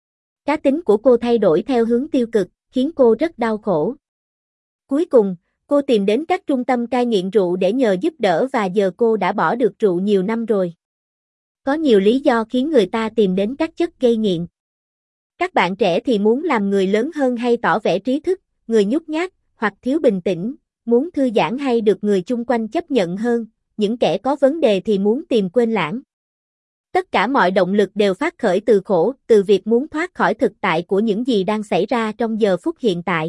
Cá tính của cô thay đổi theo hướng tiêu cực, khiến cô rất đau khổ. Cuối cùng, cô tìm đến các trung tâm cai nghiện rượu để nhờ giúp đỡ và giờ cô đã bỏ được rượu nhiều năm rồi. Có nhiều lý do khiến người ta tìm đến các chất gây nghiện. Các bạn trẻ thì muốn làm người lớn hơn hay tỏ vẻ trí thức, người nhút nhát, hoặc thiếu bình tĩnh, muốn thư giãn hay được người chung quanh chấp nhận hơn, những kẻ có vấn đề thì muốn tìm quên lãng. Tất cả mọi động lực đều phát khởi từ khổ, từ việc muốn thoát khỏi thực tại của những gì đang xảy ra trong giờ phút hiện tại.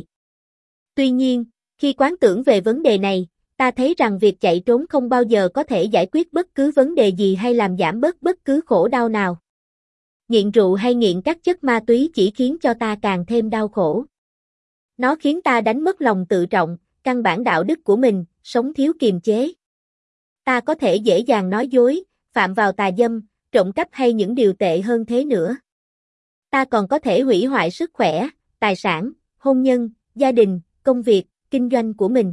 Tuy nhiên, khi quán tưởng về vấn đề này, ta thấy rằng việc chạy trốn không bao giờ có thể giải quyết bất cứ vấn đề gì hay làm giảm bớt bất cứ khổ đau nào. Nghiện rượu hay nghiện các chất ma túy chỉ khiến cho ta càng thêm đau khổ. Nó khiến ta đánh mất lòng tự trọng, căn bản đạo đức của mình, sống thiếu kiềm chế. Ta có thể dễ dàng nói dối, phạm vào tà dâm, trộm cắp hay những điều tệ hơn thế nữa. Ta còn có thể hủy hoại sức khỏe, tài sản, hôn nhân, gia đình, công việc, kinh doanh của mình.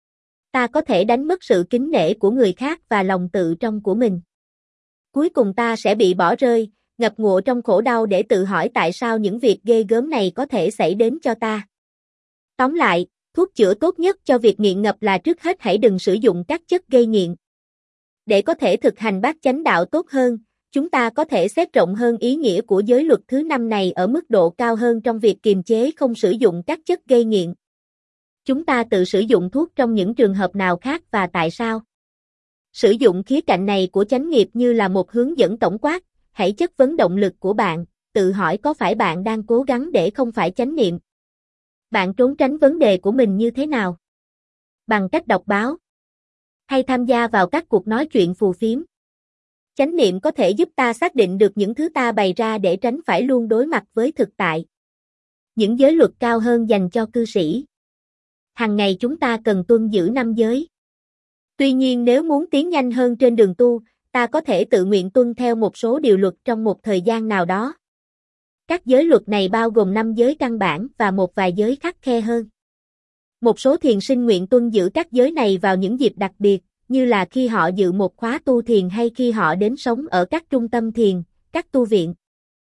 Ta có thể đánh mất sự kính nể của người khác và lòng tự trọng của mình. Cuối cùng ta sẽ bị bỏ rơi, ngập ngụa trong khổ đau để tự hỏi tại sao những việc ghê gớm này có thể xảy đến cho ta. Tóm lại, thuốc chữa tốt nhất cho việc nghiện ngập là trước hết hãy đừng sử dụng các chất gây nghiện. Để có thể thực hành bát chánh đạo tốt hơn, chúng ta có thể xét rộng hơn ý nghĩa của giới luật thứ năm này ở mức độ cao hơn trong việc kiềm chế không sử dụng các chất gây nghiện. Chúng ta tự sử dụng thuốc trong những trường hợp nào khác và tại sao? Sử dụng khía cạnh này của chánh nghiệp như là một hướng dẫn tổng quát, hãy chất vấn động lực của bạn, tự hỏi có phải bạn đang cố gắng để không phải chánh niệm. Bạn trốn tránh vấn đề của mình như thế nào? Bằng cách đọc báo hay tham gia vào các cuộc nói chuyện phù phiếm. Chánh niệm có thể giúp ta xác định được những thứ ta bày ra để tránh phải luôn đối mặt với thực tại. Những giới luật cao hơn dành cho cư sĩ. Hàng ngày chúng ta cần tuân giữ năm giới. Tuy nhiên nếu muốn tiến nhanh hơn trên đường tu, ta có thể tự nguyện tuân theo một số điều luật trong một thời gian nào đó. Các giới luật này bao gồm năm giới căn bản và một vài giới khắt khe hơn. Một số thiền sinh nguyện tuân giữ các giới này vào những dịp đặc biệt, như là khi họ dự một khóa tu thiền hay khi họ đến sống ở các trung tâm thiền, các tu viện.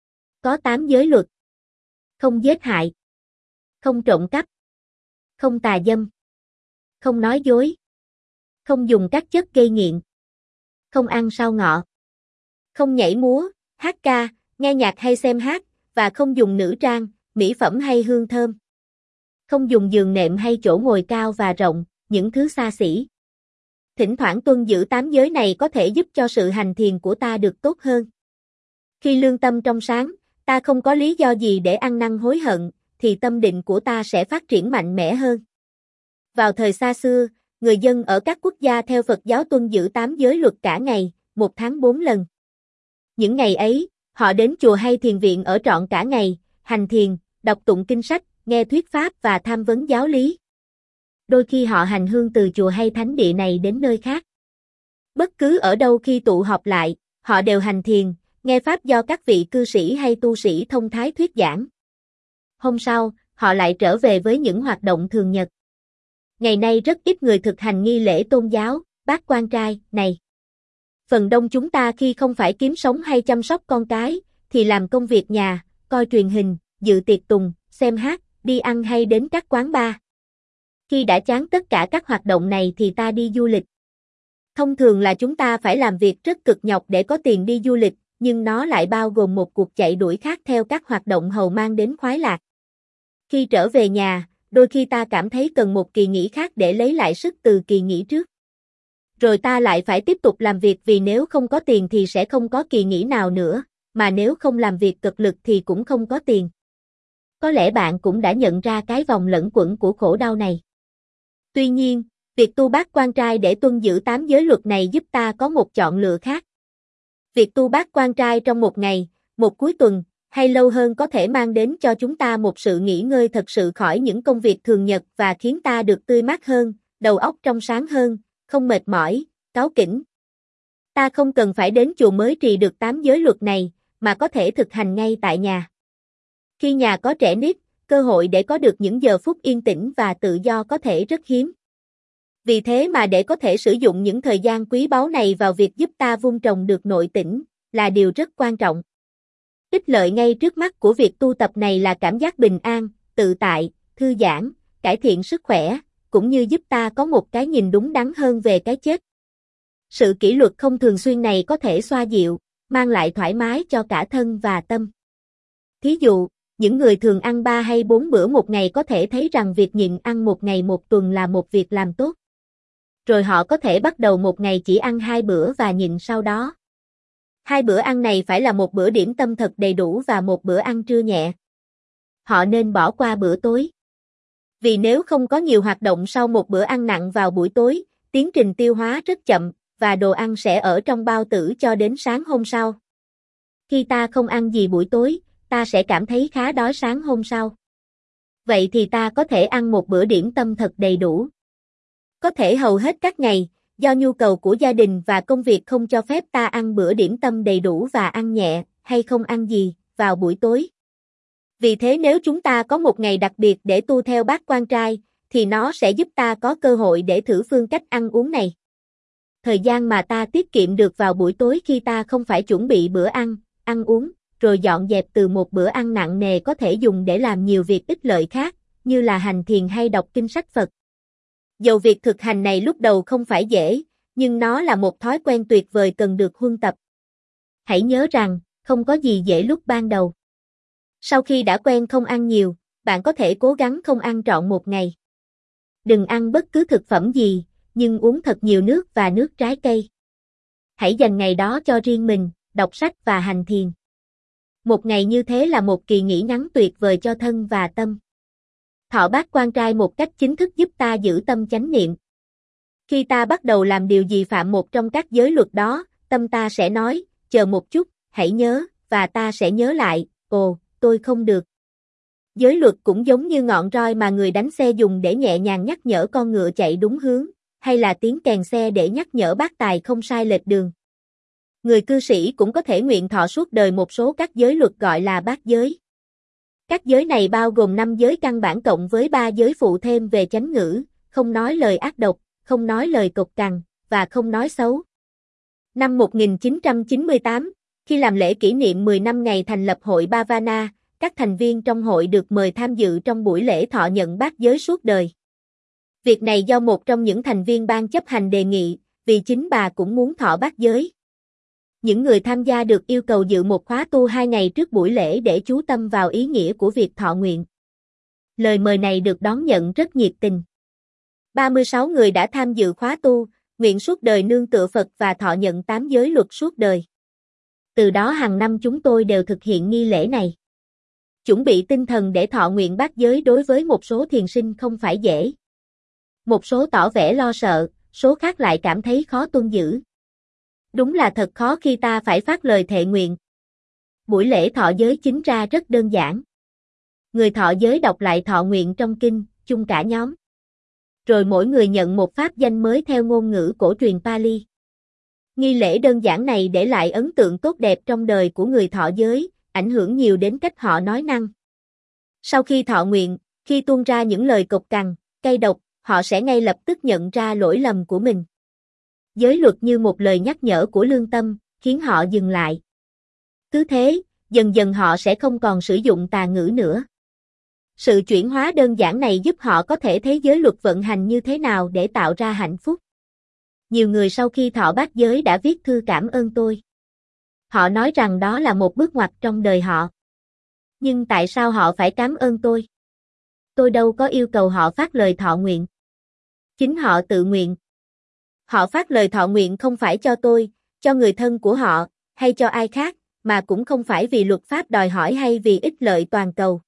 Có tám giới luật. Không giết hại. Không trộm cắp. Không tà dâm. Không nói dối. Không dùng các chất gây nghiện. không ăn sao ngọ. Không nhảy múa, hát ca, nghe nhạc hay xem hát, và không dùng nữ trang, mỹ phẩm hay hương thơm. Không dùng giường nệm hay chỗ ngồi cao và rộng, những thứ xa xỉ. Thỉnh thoảng tuân giữ tám giới này có thể giúp cho sự hành thiền của ta được tốt hơn. Khi lương tâm trong sáng, ta không có lý do gì để ăn năn hối hận, thì tâm định của ta sẽ phát triển mạnh mẽ hơn. Vào thời xa xưa, người dân ở các quốc gia theo Phật giáo tuân giữ tám giới luật cả ngày, một tháng bốn lần. Những ngày ấy, họ đến chùa hay thiền viện ở trọn cả ngày, hành thiền, đọc tụng kinh sách, nghe thuyết pháp và tham vấn giáo lý. Đôi khi họ hành hương từ chùa hay thánh địa này đến nơi khác. Bất cứ ở đâu khi tụ họp lại, họ đều hành thiền, nghe pháp do các vị cư sĩ hay tu sĩ thông thái thuyết giảng. Hôm sau, họ lại trở về với những hoạt động thường nhật. Ngày nay rất ít người thực hành nghi lễ tôn giáo, bát quan trai, này. Phần đông chúng ta khi không phải kiếm sống hay chăm sóc con cái, thì làm công việc nhà, coi truyền hình, dự tiệc tùng, xem hát, đi ăn hay đến các quán bar. Khi đã chán tất cả các hoạt động này thì ta đi du lịch. Thông thường là chúng ta phải làm việc rất cực nhọc để có tiền đi du lịch, nhưng nó lại bao gồm một cuộc chạy đuổi khác theo các hoạt động hầu mang đến khoái lạc. Khi trở về nhà, đôi khi ta cảm thấy cần một kỳ nghỉ khác để lấy lại sức từ kỳ nghỉ trước. Rồi ta lại phải tiếp tục làm việc vì nếu không có tiền thì sẽ không có kỳ nghỉ nào nữa, mà nếu không làm việc cực lực thì cũng không có tiền. Có lẽ bạn cũng đã nhận ra cái vòng lẩn quẩn của khổ đau này. Tuy nhiên, việc tu bát quan trai để tuân giữ tám giới luật này giúp ta có một chọn lựa khác. Việc tu bát quan trai trong một ngày, một cuối tuần, hay lâu hơn có thể mang đến cho chúng ta một sự nghỉ ngơi thật sự khỏi những công việc thường nhật và khiến ta được tươi mát hơn, đầu óc trong sáng hơn, không mệt mỏi, cáu kỉnh. Ta không cần phải đến chùa mới trì được tám giới luật này, mà có thể thực hành ngay tại nhà. Khi nhà có trẻ nít, cơ hội để có được những giờ phút yên tĩnh và tự do có thể rất hiếm. Vì thế mà để có thể sử dụng những thời gian quý báu này vào việc giúp ta vun trồng được nội tỉnh, là điều rất quan trọng. Ích lợi ngay trước mắt của việc tu tập này là cảm giác bình an, tự tại, thư giãn, cải thiện sức khỏe, cũng như giúp ta có một cái nhìn đúng đắn hơn về cái chết. Sự kỷ luật không thường xuyên này có thể xoa dịu, mang lại thoải mái cho cả thân và tâm. Thí dụ, những người thường ăn ba hay bốn bữa một ngày có thể thấy rằng việc nhịn ăn một ngày một tuần là một việc làm tốt. Rồi họ có thể bắt đầu một ngày chỉ ăn hai bữa và nhịn sau đó. Hai bữa ăn này phải là một bữa điểm tâm thật đầy đủ và một bữa ăn trưa nhẹ. Họ nên bỏ qua bữa tối. Vì nếu không có nhiều hoạt động sau một bữa ăn nặng vào buổi tối, tiến trình tiêu hóa rất chậm, và đồ ăn sẽ ở trong bao tử cho đến sáng hôm sau. Khi ta không ăn gì buổi tối, ta sẽ cảm thấy khá đói sáng hôm sau. Vậy thì ta có thể ăn một bữa điểm tâm thật đầy đủ. Có thể hầu hết các ngày, do nhu cầu của gia đình và công việc không cho phép ta ăn bữa điểm tâm đầy đủ và ăn nhẹ, hay không ăn gì, vào buổi tối. Vì thế nếu chúng ta có một ngày đặc biệt để tu theo bát quan trai, thì nó sẽ giúp ta có cơ hội để thử phương cách ăn uống này. Thời gian mà ta tiết kiệm được vào buổi tối khi ta không phải chuẩn bị bữa ăn, ăn uống, rồi dọn dẹp từ một bữa ăn nặng nề có thể dùng để làm nhiều việc ích lợi khác, như là hành thiền hay đọc kinh sách Phật. Dầu việc thực hành này lúc đầu không phải dễ, nhưng nó là một thói quen tuyệt vời cần được huân tập. Hãy nhớ rằng, không có gì dễ lúc ban đầu. Sau khi đã quen không ăn nhiều, bạn có thể cố gắng không ăn trọn một ngày. Đừng ăn bất cứ thực phẩm gì, nhưng uống thật nhiều nước và nước trái cây. Hãy dành ngày đó cho riêng mình, đọc sách và hành thiền. Một ngày như thế là một kỳ nghỉ ngắn tuyệt vời cho thân và tâm. Thọ bát quan trai một cách chính thức giúp ta giữ tâm chánh niệm. Khi ta bắt đầu làm điều gì phạm một trong các giới luật đó, tâm ta sẽ nói, chờ một chút, hãy nhớ, và ta sẽ nhớ lại, ồ, tôi không được. Giới luật cũng giống như ngọn roi mà người đánh xe dùng để nhẹ nhàng nhắc nhở con ngựa chạy đúng hướng, hay là tiếng kèn xe để nhắc nhở bác tài không sai lệch đường. Người cư sĩ cũng có thể nguyện thọ suốt đời một số các giới luật gọi là bát giới. Các giới này bao gồm năm giới căn bản cộng với ba giới phụ thêm về chánh ngữ, không nói lời ác độc, không nói lời cộc cằn, và không nói xấu. Năm một nghìn chín trăm chín mươi tám, khi làm lễ kỷ niệm mười năm ngày thành lập hội Bhavana, các thành viên trong hội được mời tham dự trong buổi lễ thọ nhận bát giới suốt đời. Việc này do một trong những thành viên ban chấp hành đề nghị, vì chính bà cũng muốn thọ bát giới. Những người tham gia được yêu cầu dự một khóa tu hai ngày trước buổi lễ để chú tâm vào ý nghĩa của việc thọ nguyện. Lời mời này được đón nhận rất nhiệt tình. ba mươi sáu người đã tham dự khóa tu, nguyện suốt đời nương tựa Phật và thọ nhận tám giới luật suốt đời. Từ đó hàng năm chúng tôi đều thực hiện nghi lễ này. Chuẩn bị tinh thần để thọ nguyện bát giới đối với một số thiền sinh không phải dễ. Một số tỏ vẻ lo sợ, số khác lại cảm thấy khó tuân giữ. Đúng là thật khó khi ta phải phát lời thệ nguyện. Buổi lễ thọ giới chính ra rất đơn giản. Người thọ giới đọc lại thọ nguyện trong kinh, chung cả nhóm. Rồi mỗi người nhận một pháp danh mới theo ngôn ngữ cổ truyền Pali. Nghi lễ đơn giản này để lại ấn tượng tốt đẹp trong đời của người thọ giới, ảnh hưởng nhiều đến cách họ nói năng. Sau khi thọ nguyện, khi tuôn ra những lời cộc cằn, cay độc, họ sẽ ngay lập tức nhận ra lỗi lầm của mình. Giới luật như một lời nhắc nhở của lương tâm, khiến họ dừng lại. Cứ thế, dần dần họ sẽ không còn sử dụng tà ngữ nữa. Sự chuyển hóa đơn giản này giúp họ có thể thấy giới luật vận hành như thế nào để tạo ra hạnh phúc. Nhiều người sau khi thọ bát giới đã viết thư cảm ơn tôi. Họ nói rằng đó là một bước ngoặt trong đời họ. Nhưng tại sao họ phải cảm ơn tôi? Tôi đâu có yêu cầu họ phát lời thọ nguyện. Chính họ tự nguyện. Họ phát lời thọ nguyện không phải cho tôi, cho người thân của họ, hay cho ai khác, mà cũng không phải vì luật pháp đòi hỏi hay vì ích lợi toàn cầu.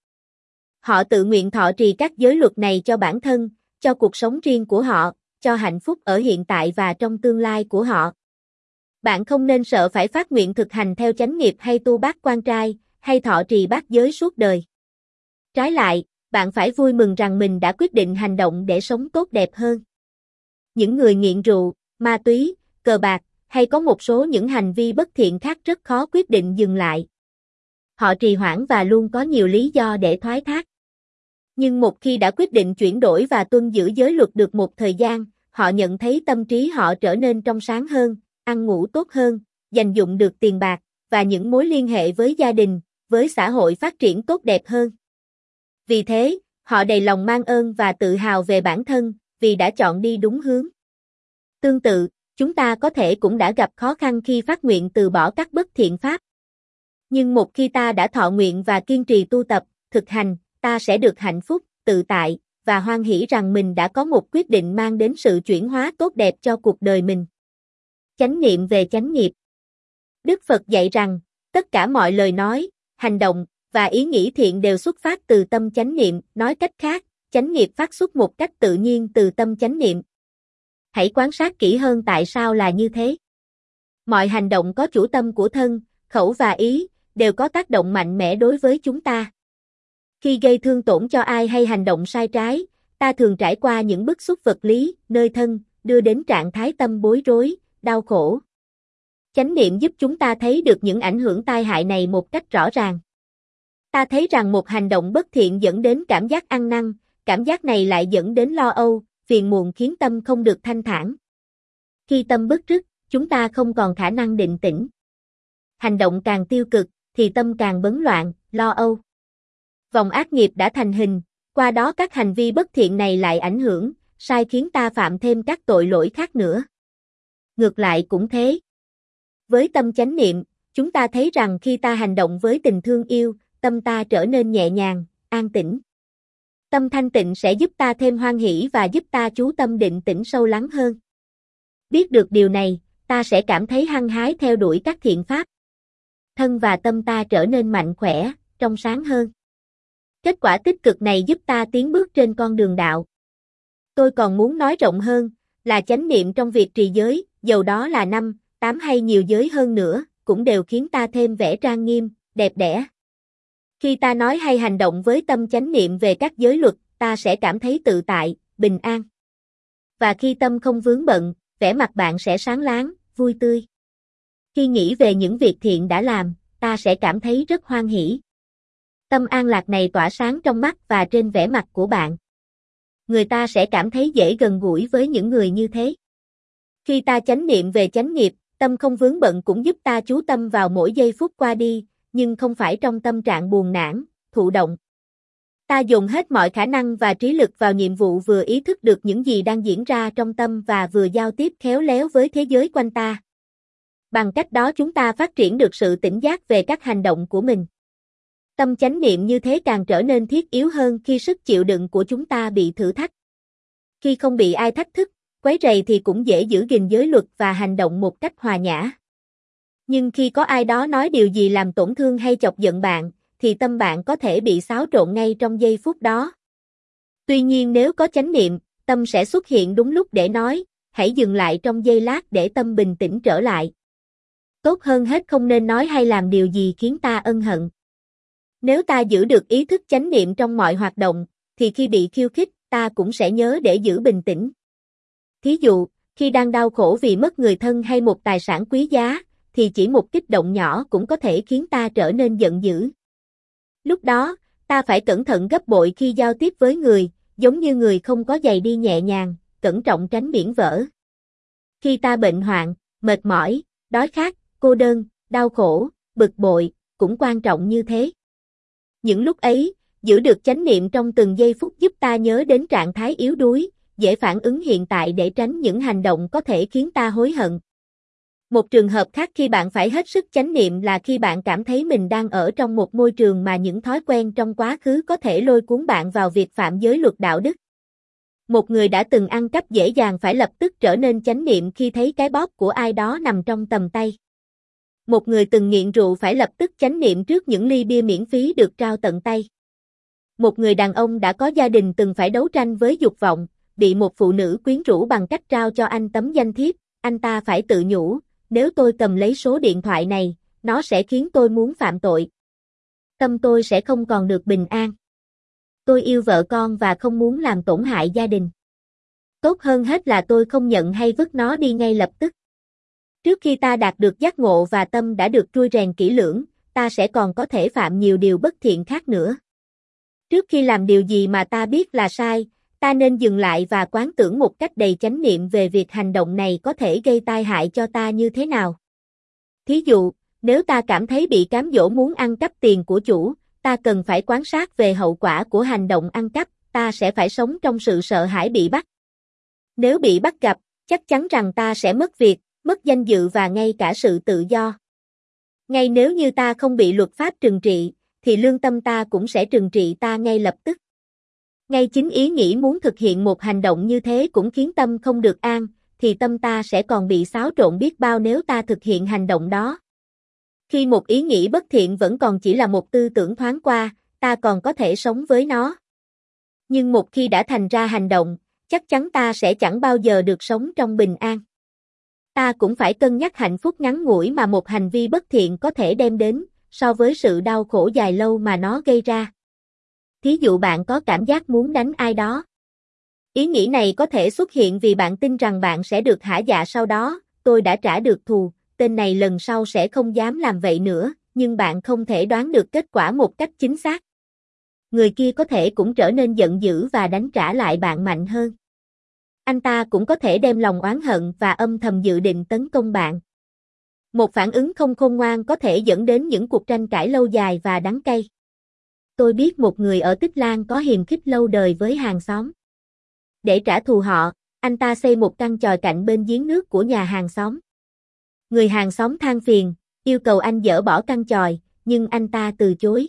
Họ tự nguyện thọ trì các giới luật này cho bản thân, cho cuộc sống riêng của họ, cho hạnh phúc ở hiện tại và trong tương lai của họ. Bạn không nên sợ phải phát nguyện thực hành theo chánh nghiệp hay tu bát quan trai, hay thọ trì bát giới suốt đời. Trái lại, bạn phải vui mừng rằng mình đã quyết định hành động để sống tốt đẹp hơn. Những người nghiện rượu, ma túy, cờ bạc, hay có một số những hành vi bất thiện khác rất khó quyết định dừng lại. Họ trì hoãn và luôn có nhiều lý do để thoái thác. Nhưng một khi đã quyết định chuyển đổi và tuân giữ giới luật được một thời gian, họ nhận thấy tâm trí họ trở nên trong sáng hơn, ăn ngủ tốt hơn, dành dụm được tiền bạc, và những mối liên hệ với gia đình, với xã hội phát triển tốt đẹp hơn. Vì thế, họ đầy lòng mang ơn và tự hào về bản thân, vì đã chọn đi đúng hướng. Tương tự, chúng ta có thể cũng đã gặp khó khăn khi phát nguyện từ bỏ các bất thiện pháp. Nhưng một khi ta đã thọ nguyện và kiên trì tu tập, thực hành, ta sẽ được hạnh phúc, tự tại, và hoan hỷ rằng mình đã có một quyết định mang đến sự chuyển hóa tốt đẹp cho cuộc đời mình. Chánh niệm về chánh nghiệp. Đức Phật dạy rằng, tất cả mọi lời nói, hành động, và ý nghĩ thiện đều xuất phát từ tâm chánh niệm, nói cách khác, chánh nghiệp phát xuất một cách tự nhiên từ tâm chánh niệm. Hãy quan sát kỹ hơn tại sao là như thế. Mọi hành động có chủ tâm của thân, khẩu và ý, đều có tác động mạnh mẽ đối với chúng ta. Khi gây thương tổn cho ai hay hành động sai trái, ta thường trải qua những bức xúc vật lý, nơi thân, đưa đến trạng thái tâm bối rối, đau khổ. Chánh niệm giúp chúng ta thấy được những ảnh hưởng tai hại này một cách rõ ràng. Ta thấy rằng một hành động bất thiện dẫn đến cảm giác ăn năn, cảm giác này lại dẫn đến lo âu, phiền muộn khiến tâm không được thanh thản. Khi tâm bứt rứt, chúng ta không còn khả năng định tĩnh. Hành động càng tiêu cực, thì tâm càng bấn loạn, lo âu. Vòng ác nghiệp đã thành hình, qua đó các hành vi bất thiện này lại ảnh hưởng, sai khiến ta phạm thêm các tội lỗi khác nữa. Ngược lại cũng thế. Với tâm chánh niệm, chúng ta thấy rằng khi ta hành động với tình thương yêu, tâm ta trở nên nhẹ nhàng, an tĩnh. Tâm thanh tịnh sẽ giúp ta thêm hoan hỷ và giúp ta chú tâm định tĩnh sâu lắng hơn. Biết được điều này, ta sẽ cảm thấy hăng hái theo đuổi các thiện pháp. Thân và tâm ta trở nên mạnh khỏe, trong sáng hơn. Kết quả tích cực này giúp ta tiến bước trên con đường đạo. Tôi còn muốn nói rộng hơn, là chánh niệm trong việc trì giới, dầu đó là năm, tám hay nhiều giới hơn nữa, cũng đều khiến ta thêm vẻ trang nghiêm, đẹp đẽ. Khi ta nói hay hành động với tâm chánh niệm về các giới luật, ta sẽ cảm thấy tự tại, bình an. Và khi tâm không vướng bận, vẻ mặt bạn sẽ sáng láng, vui tươi. Khi nghĩ về những việc thiện đã làm, ta sẽ cảm thấy rất hoan hỷ. Tâm an lạc này tỏa sáng trong mắt và trên vẻ mặt của bạn. Người ta sẽ cảm thấy dễ gần gũi với những người như thế. Khi ta chánh niệm về chánh nghiệp, tâm không vướng bận cũng giúp ta chú tâm vào mỗi giây phút qua đi, nhưng không phải trong tâm trạng buồn nản, thụ động. Ta dồn hết mọi khả năng và trí lực vào nhiệm vụ, vừa ý thức được những gì đang diễn ra trong tâm và vừa giao tiếp khéo léo với thế giới quanh ta. Bằng cách đó chúng ta phát triển được sự tỉnh giác về các hành động của mình. Tâm chánh niệm như thế càng trở nên thiết yếu hơn khi sức chịu đựng của chúng ta bị thử thách. Khi không bị ai thách thức, quấy rầy thì cũng dễ giữ gìn giới luật và hành động một cách hòa nhã. Nhưng khi có ai đó nói điều gì làm tổn thương hay chọc giận bạn, thì tâm bạn có thể bị xáo trộn ngay trong giây phút đó. Tuy nhiên nếu có chánh niệm, tâm sẽ xuất hiện đúng lúc để nói, hãy dừng lại trong giây lát để tâm bình tĩnh trở lại. Tốt hơn hết không nên nói hay làm điều gì khiến ta ân hận. Nếu ta giữ được ý thức chánh niệm trong mọi hoạt động, thì khi bị khiêu khích, ta cũng sẽ nhớ để giữ bình tĩnh. Thí dụ, khi đang đau khổ vì mất người thân hay một tài sản quý giá, thì chỉ một kích động nhỏ cũng có thể khiến ta trở nên giận dữ. Lúc đó, ta phải cẩn thận gấp bội khi giao tiếp với người, giống như người không có giày đi nhẹ nhàng, cẩn trọng tránh biển vỡ. Khi ta bệnh hoạn, mệt mỏi, đói khát, cô đơn, đau khổ, bực bội, cũng quan trọng như thế. Những lúc ấy, giữ được chánh niệm trong từng giây phút giúp ta nhớ đến trạng thái yếu đuối, dễ phản ứng hiện tại để tránh những hành động có thể khiến ta hối hận. Một trường hợp khác khi bạn phải hết sức chánh niệm là khi bạn cảm thấy mình đang ở trong một môi trường mà những thói quen trong quá khứ có thể lôi cuốn bạn vào việc phạm giới luật đạo đức. Một người đã từng ăn cắp dễ dàng phải lập tức trở nên chánh niệm khi thấy cái bóp của ai đó nằm trong tầm tay. Một người từng nghiện rượu phải lập tức chánh niệm trước những ly bia miễn phí được trao tận tay. Một người đàn ông đã có gia đình từng phải đấu tranh với dục vọng, bị một phụ nữ quyến rũ bằng cách trao cho anh tấm danh thiếp, anh ta phải tự nhủ, nếu tôi cầm lấy số điện thoại này, nó sẽ khiến tôi muốn phạm tội. Tâm tôi sẽ không còn được bình an. Tôi yêu vợ con và không muốn làm tổn hại gia đình. Tốt hơn hết là tôi không nhận hay vứt nó đi ngay lập tức. Trước khi ta đạt được giác ngộ và tâm đã được trui rèn kỹ lưỡng, ta sẽ còn có thể phạm nhiều điều bất thiện khác nữa. Trước khi làm điều gì mà ta biết là sai, ta nên dừng lại và quán tưởng một cách đầy chánh niệm về việc hành động này có thể gây tai hại cho ta như thế nào. Thí dụ, nếu ta cảm thấy bị cám dỗ muốn ăn cắp tiền của chủ, ta cần phải quan sát về hậu quả của hành động ăn cắp, ta sẽ phải sống trong sự sợ hãi bị bắt. Nếu bị bắt gặp, chắc chắn rằng ta sẽ mất việc, mất danh dự và ngay cả sự tự do. Ngay nếu như ta không bị luật pháp trừng trị, thì lương tâm ta cũng sẽ trừng trị ta ngay lập tức. Ngay chính ý nghĩ muốn thực hiện một hành động như thế cũng khiến tâm không được an, thì tâm ta sẽ còn bị xáo trộn biết bao nếu ta thực hiện hành động đó. Khi một ý nghĩ bất thiện vẫn còn chỉ là một tư tưởng thoáng qua, ta còn có thể sống với nó. Nhưng một khi đã thành ra hành động, chắc chắn ta sẽ chẳng bao giờ được sống trong bình an. Ta cũng phải cân nhắc hạnh phúc ngắn ngủi mà một hành vi bất thiện có thể đem đến, so với sự đau khổ dài lâu mà nó gây ra. Thí dụ bạn có cảm giác muốn đánh ai đó. Ý nghĩ này có thể xuất hiện vì bạn tin rằng bạn sẽ được hả dạ sau đó, tôi đã trả được thù, tên này lần sau sẽ không dám làm vậy nữa, nhưng bạn không thể đoán được kết quả một cách chính xác. Người kia có thể cũng trở nên giận dữ và đánh trả lại bạn mạnh hơn. Anh ta cũng có thể đem lòng oán hận và âm thầm dự định tấn công bạn. Một phản ứng không khôn ngoan có thể dẫn đến những cuộc tranh cãi lâu dài và đắng cay. Tôi biết một người ở Tích Lan có hiềm khích lâu đời với hàng xóm. Để trả thù họ, anh ta xây một căn chòi cạnh bên giếng nước của nhà hàng xóm. Người hàng xóm than phiền, yêu cầu anh dỡ bỏ căn chòi, nhưng anh ta từ chối.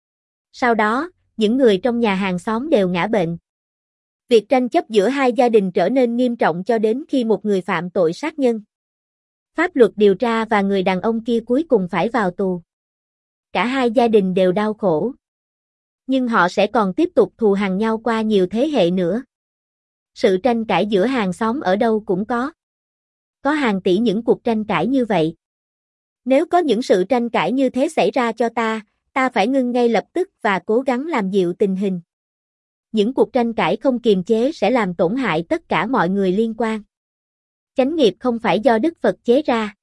Sau đó, những người trong nhà hàng xóm đều ngã bệnh. Việc tranh chấp giữa hai gia đình trở nên nghiêm trọng cho đến khi một người phạm tội sát nhân. Pháp luật điều tra và người đàn ông kia cuối cùng phải vào tù. Cả hai gia đình đều đau khổ. Nhưng họ sẽ còn tiếp tục thù hằn nhau qua nhiều thế hệ nữa. Sự tranh cãi giữa hàng xóm ở đâu cũng có. Có hàng tỷ những cuộc tranh cãi như vậy. Nếu có những sự tranh cãi như thế xảy ra cho ta, ta phải ngưng ngay lập tức và cố gắng làm dịu tình hình. Những cuộc tranh cãi không kiềm chế sẽ làm tổn hại tất cả mọi người liên quan. Chánh nghiệp không phải do Đức Phật chế ra.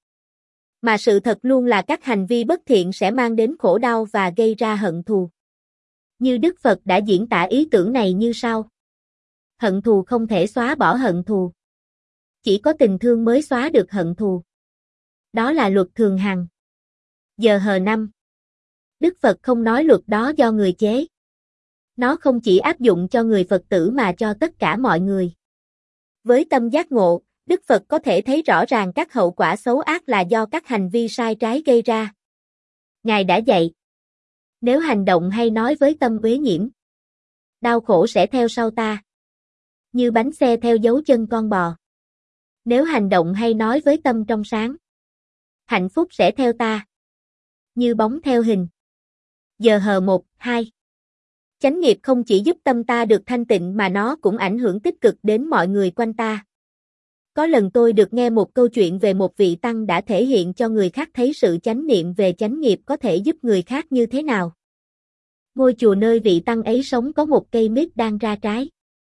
Mà sự thật luôn là các hành vi bất thiện sẽ mang đến khổ đau và gây ra hận thù. Như Đức Phật đã diễn tả ý tưởng này như sau. Hận thù không thể xóa bỏ hận thù. Chỉ có tình thương mới xóa được hận thù. Đó là luật thường hằng. Giờ hờ năm. Đức Phật không nói luật đó do người chế. Nó không chỉ áp dụng cho người Phật tử mà cho tất cả mọi người. Với tâm giác ngộ, Đức Phật có thể thấy rõ ràng các hậu quả xấu ác là do các hành vi sai trái gây ra. Ngài đã dạy, nếu hành động hay nói với tâm uế nhiễm, đau khổ sẽ theo sau ta, như bánh xe theo dấu chân con bò. Nếu hành động hay nói với tâm trong sáng, hạnh phúc sẽ theo ta, như bóng theo hình. Giờ hờ một, hai. Chánh nghiệp không chỉ giúp tâm ta được thanh tịnh mà nó cũng ảnh hưởng tích cực đến mọi người quanh ta. Có lần tôi được nghe một câu chuyện về một vị tăng đã thể hiện cho người khác thấy sự chánh niệm về chánh nghiệp có thể giúp người khác như thế nào. Ngôi chùa nơi vị tăng ấy sống có một cây mít đang ra trái.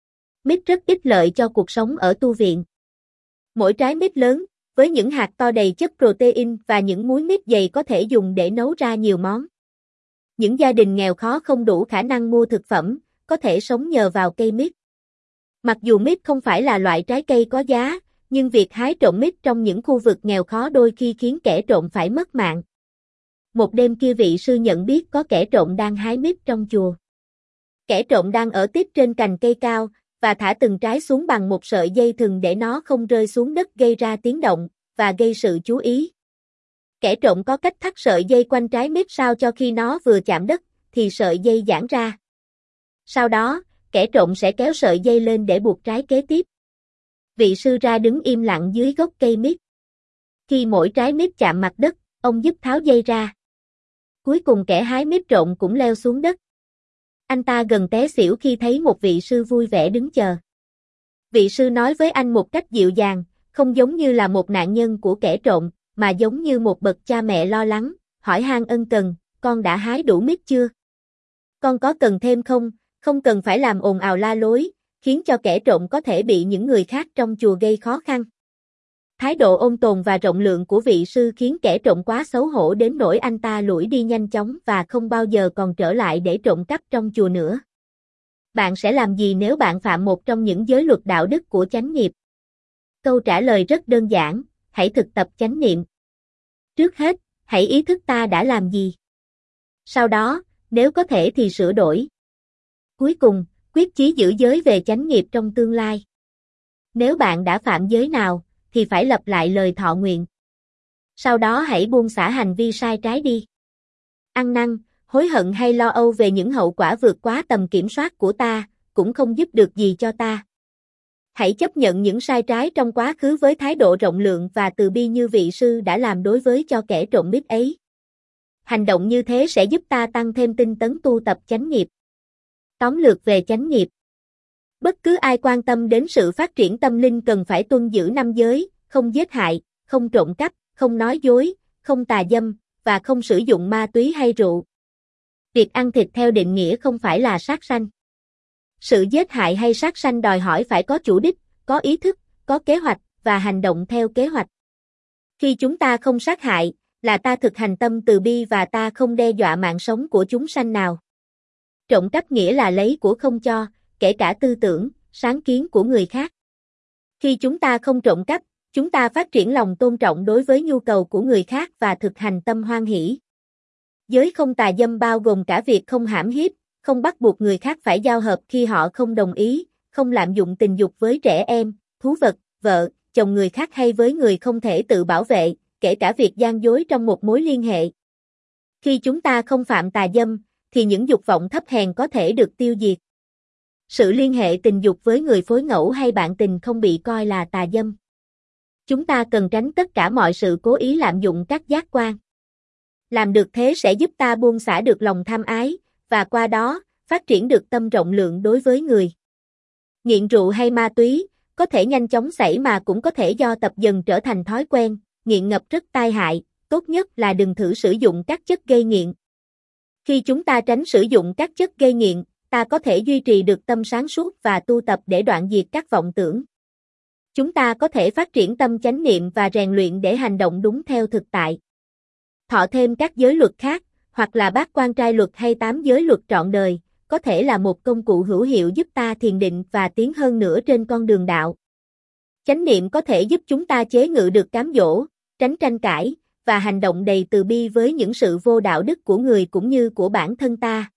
Mít rất ích lợi cho cuộc sống ở tu viện. Mỗi trái mít lớn, với những hạt to đầy chất protein và những múi mít dày có thể dùng để nấu ra nhiều món. Những gia đình nghèo khó không đủ khả năng mua thực phẩm, có thể sống nhờ vào cây mít. Mặc dù mít không phải là loại trái cây có giá, nhưng việc hái trộm mít trong những khu vực nghèo khó đôi khi khiến kẻ trộm phải mất mạng. Một đêm kia vị sư nhận biết có kẻ trộm đang hái mít trong chùa. Kẻ trộm đang ở tiếp trên cành cây cao, và thả từng trái xuống bằng một sợi dây thừng để nó không rơi xuống đất gây ra tiếng động, và gây sự chú ý. Kẻ trộm có cách thắt sợi dây quanh trái mít sao cho khi nó vừa chạm đất, thì sợi dây giãn ra. Sau đó, kẻ trộm sẽ kéo sợi dây lên để buộc trái kế tiếp. Vị sư ra đứng im lặng dưới gốc cây mít. Khi mỗi trái mít chạm mặt đất, ông giúp tháo dây ra. Cuối cùng kẻ hái mít trộm cũng leo xuống đất. Anh ta gần té xỉu khi thấy một vị sư vui vẻ đứng chờ. Vị sư nói với anh một cách dịu dàng, không giống như là một nạn nhân của kẻ trộm, mà giống như một bậc cha mẹ lo lắng, hỏi han ân cần, con đã hái đủ mít chưa? Con có cần thêm không? Không cần phải làm ồn ào la lối, khiến cho kẻ trộm có thể bị những người khác trong chùa gây khó khăn. Thái độ ôn tồn và rộng lượng của vị sư khiến kẻ trộm quá xấu hổ đến nỗi anh ta lủi đi nhanh chóng và không bao giờ còn trở lại để trộm cắp trong chùa nữa. Bạn sẽ làm gì nếu bạn phạm một trong những giới luật đạo đức của chánh nghiệp? Câu trả lời rất đơn giản, hãy thực tập chánh niệm. Trước hết, hãy ý thức ta đã làm gì. Sau đó, nếu có thể thì sửa đổi. Cuối cùng, quyết chí giữ giới về chánh nghiệp trong tương lai. Nếu bạn đã phạm giới nào, thì phải lặp lại lời thọ nguyện. Sau đó hãy buông xả hành vi sai trái đi. Ăn năn, hối hận hay lo âu về những hậu quả vượt quá tầm kiểm soát của ta, cũng không giúp được gì cho ta. Hãy chấp nhận những sai trái trong quá khứ với thái độ rộng lượng và từ bi như vị sư đã làm đối với cho kẻ trộm mít ấy. Hành động như thế sẽ giúp ta tăng thêm tinh tấn tu tập chánh nghiệp. Tóm lược về chánh nghiệp. Bất cứ ai quan tâm đến sự phát triển tâm linh cần phải tuân giữ năm giới, không giết hại, không trộm cắp, không nói dối, không tà dâm, và không sử dụng ma túy hay rượu. Việc ăn thịt theo định nghĩa không phải là sát sanh. Sự giết hại hay sát sanh đòi hỏi phải có chủ đích, có ý thức, có kế hoạch, và hành động theo kế hoạch. Khi chúng ta không sát hại, là ta thực hành tâm từ bi và ta không đe dọa mạng sống của chúng sanh nào. Trộm cắp nghĩa là lấy của không cho, kể cả tư tưởng, sáng kiến của người khác. Khi chúng ta không trộm cắp, chúng ta phát triển lòng tôn trọng đối với nhu cầu của người khác và thực hành tâm hoan hỷ. Giới không tà dâm bao gồm cả việc không hãm hiếp, không bắt buộc người khác phải giao hợp khi họ không đồng ý, không lạm dụng tình dục với trẻ em, thú vật, vợ, chồng người khác hay với người không thể tự bảo vệ, kể cả việc gian dối trong một mối liên hệ. Khi chúng ta không phạm tà dâm, thì những dục vọng thấp hèn có thể được tiêu diệt. Sự liên hệ tình dục với người phối ngẫu hay bạn tình không bị coi là tà dâm. Chúng ta cần tránh tất cả mọi sự cố ý lạm dụng các giác quan. Làm được thế sẽ giúp ta buông xả được lòng tham ái, và qua đó, phát triển được tâm rộng lượng đối với người. Nghiện rượu hay ma túy, có thể nhanh chóng xảy mà cũng có thể do tập dần trở thành thói quen, nghiện ngập rất tai hại, tốt nhất là đừng thử sử dụng các chất gây nghiện. Khi chúng ta tránh sử dụng các chất gây nghiện, ta có thể duy trì được tâm sáng suốt và tu tập để đoạn diệt các vọng tưởng. Chúng ta có thể phát triển tâm chánh niệm và rèn luyện để hành động đúng theo thực tại. Thọ thêm các giới luật khác, hoặc là bát quan trai luật hay tám giới luật trọn đời, có thể là một công cụ hữu hiệu giúp ta thiền định và tiến hơn nữa trên con đường đạo. Chánh niệm có thể giúp chúng ta chế ngự được cám dỗ, tránh tranh cãi, và hành động đầy từ bi với những sự vô đạo đức của người cũng như của bản thân ta.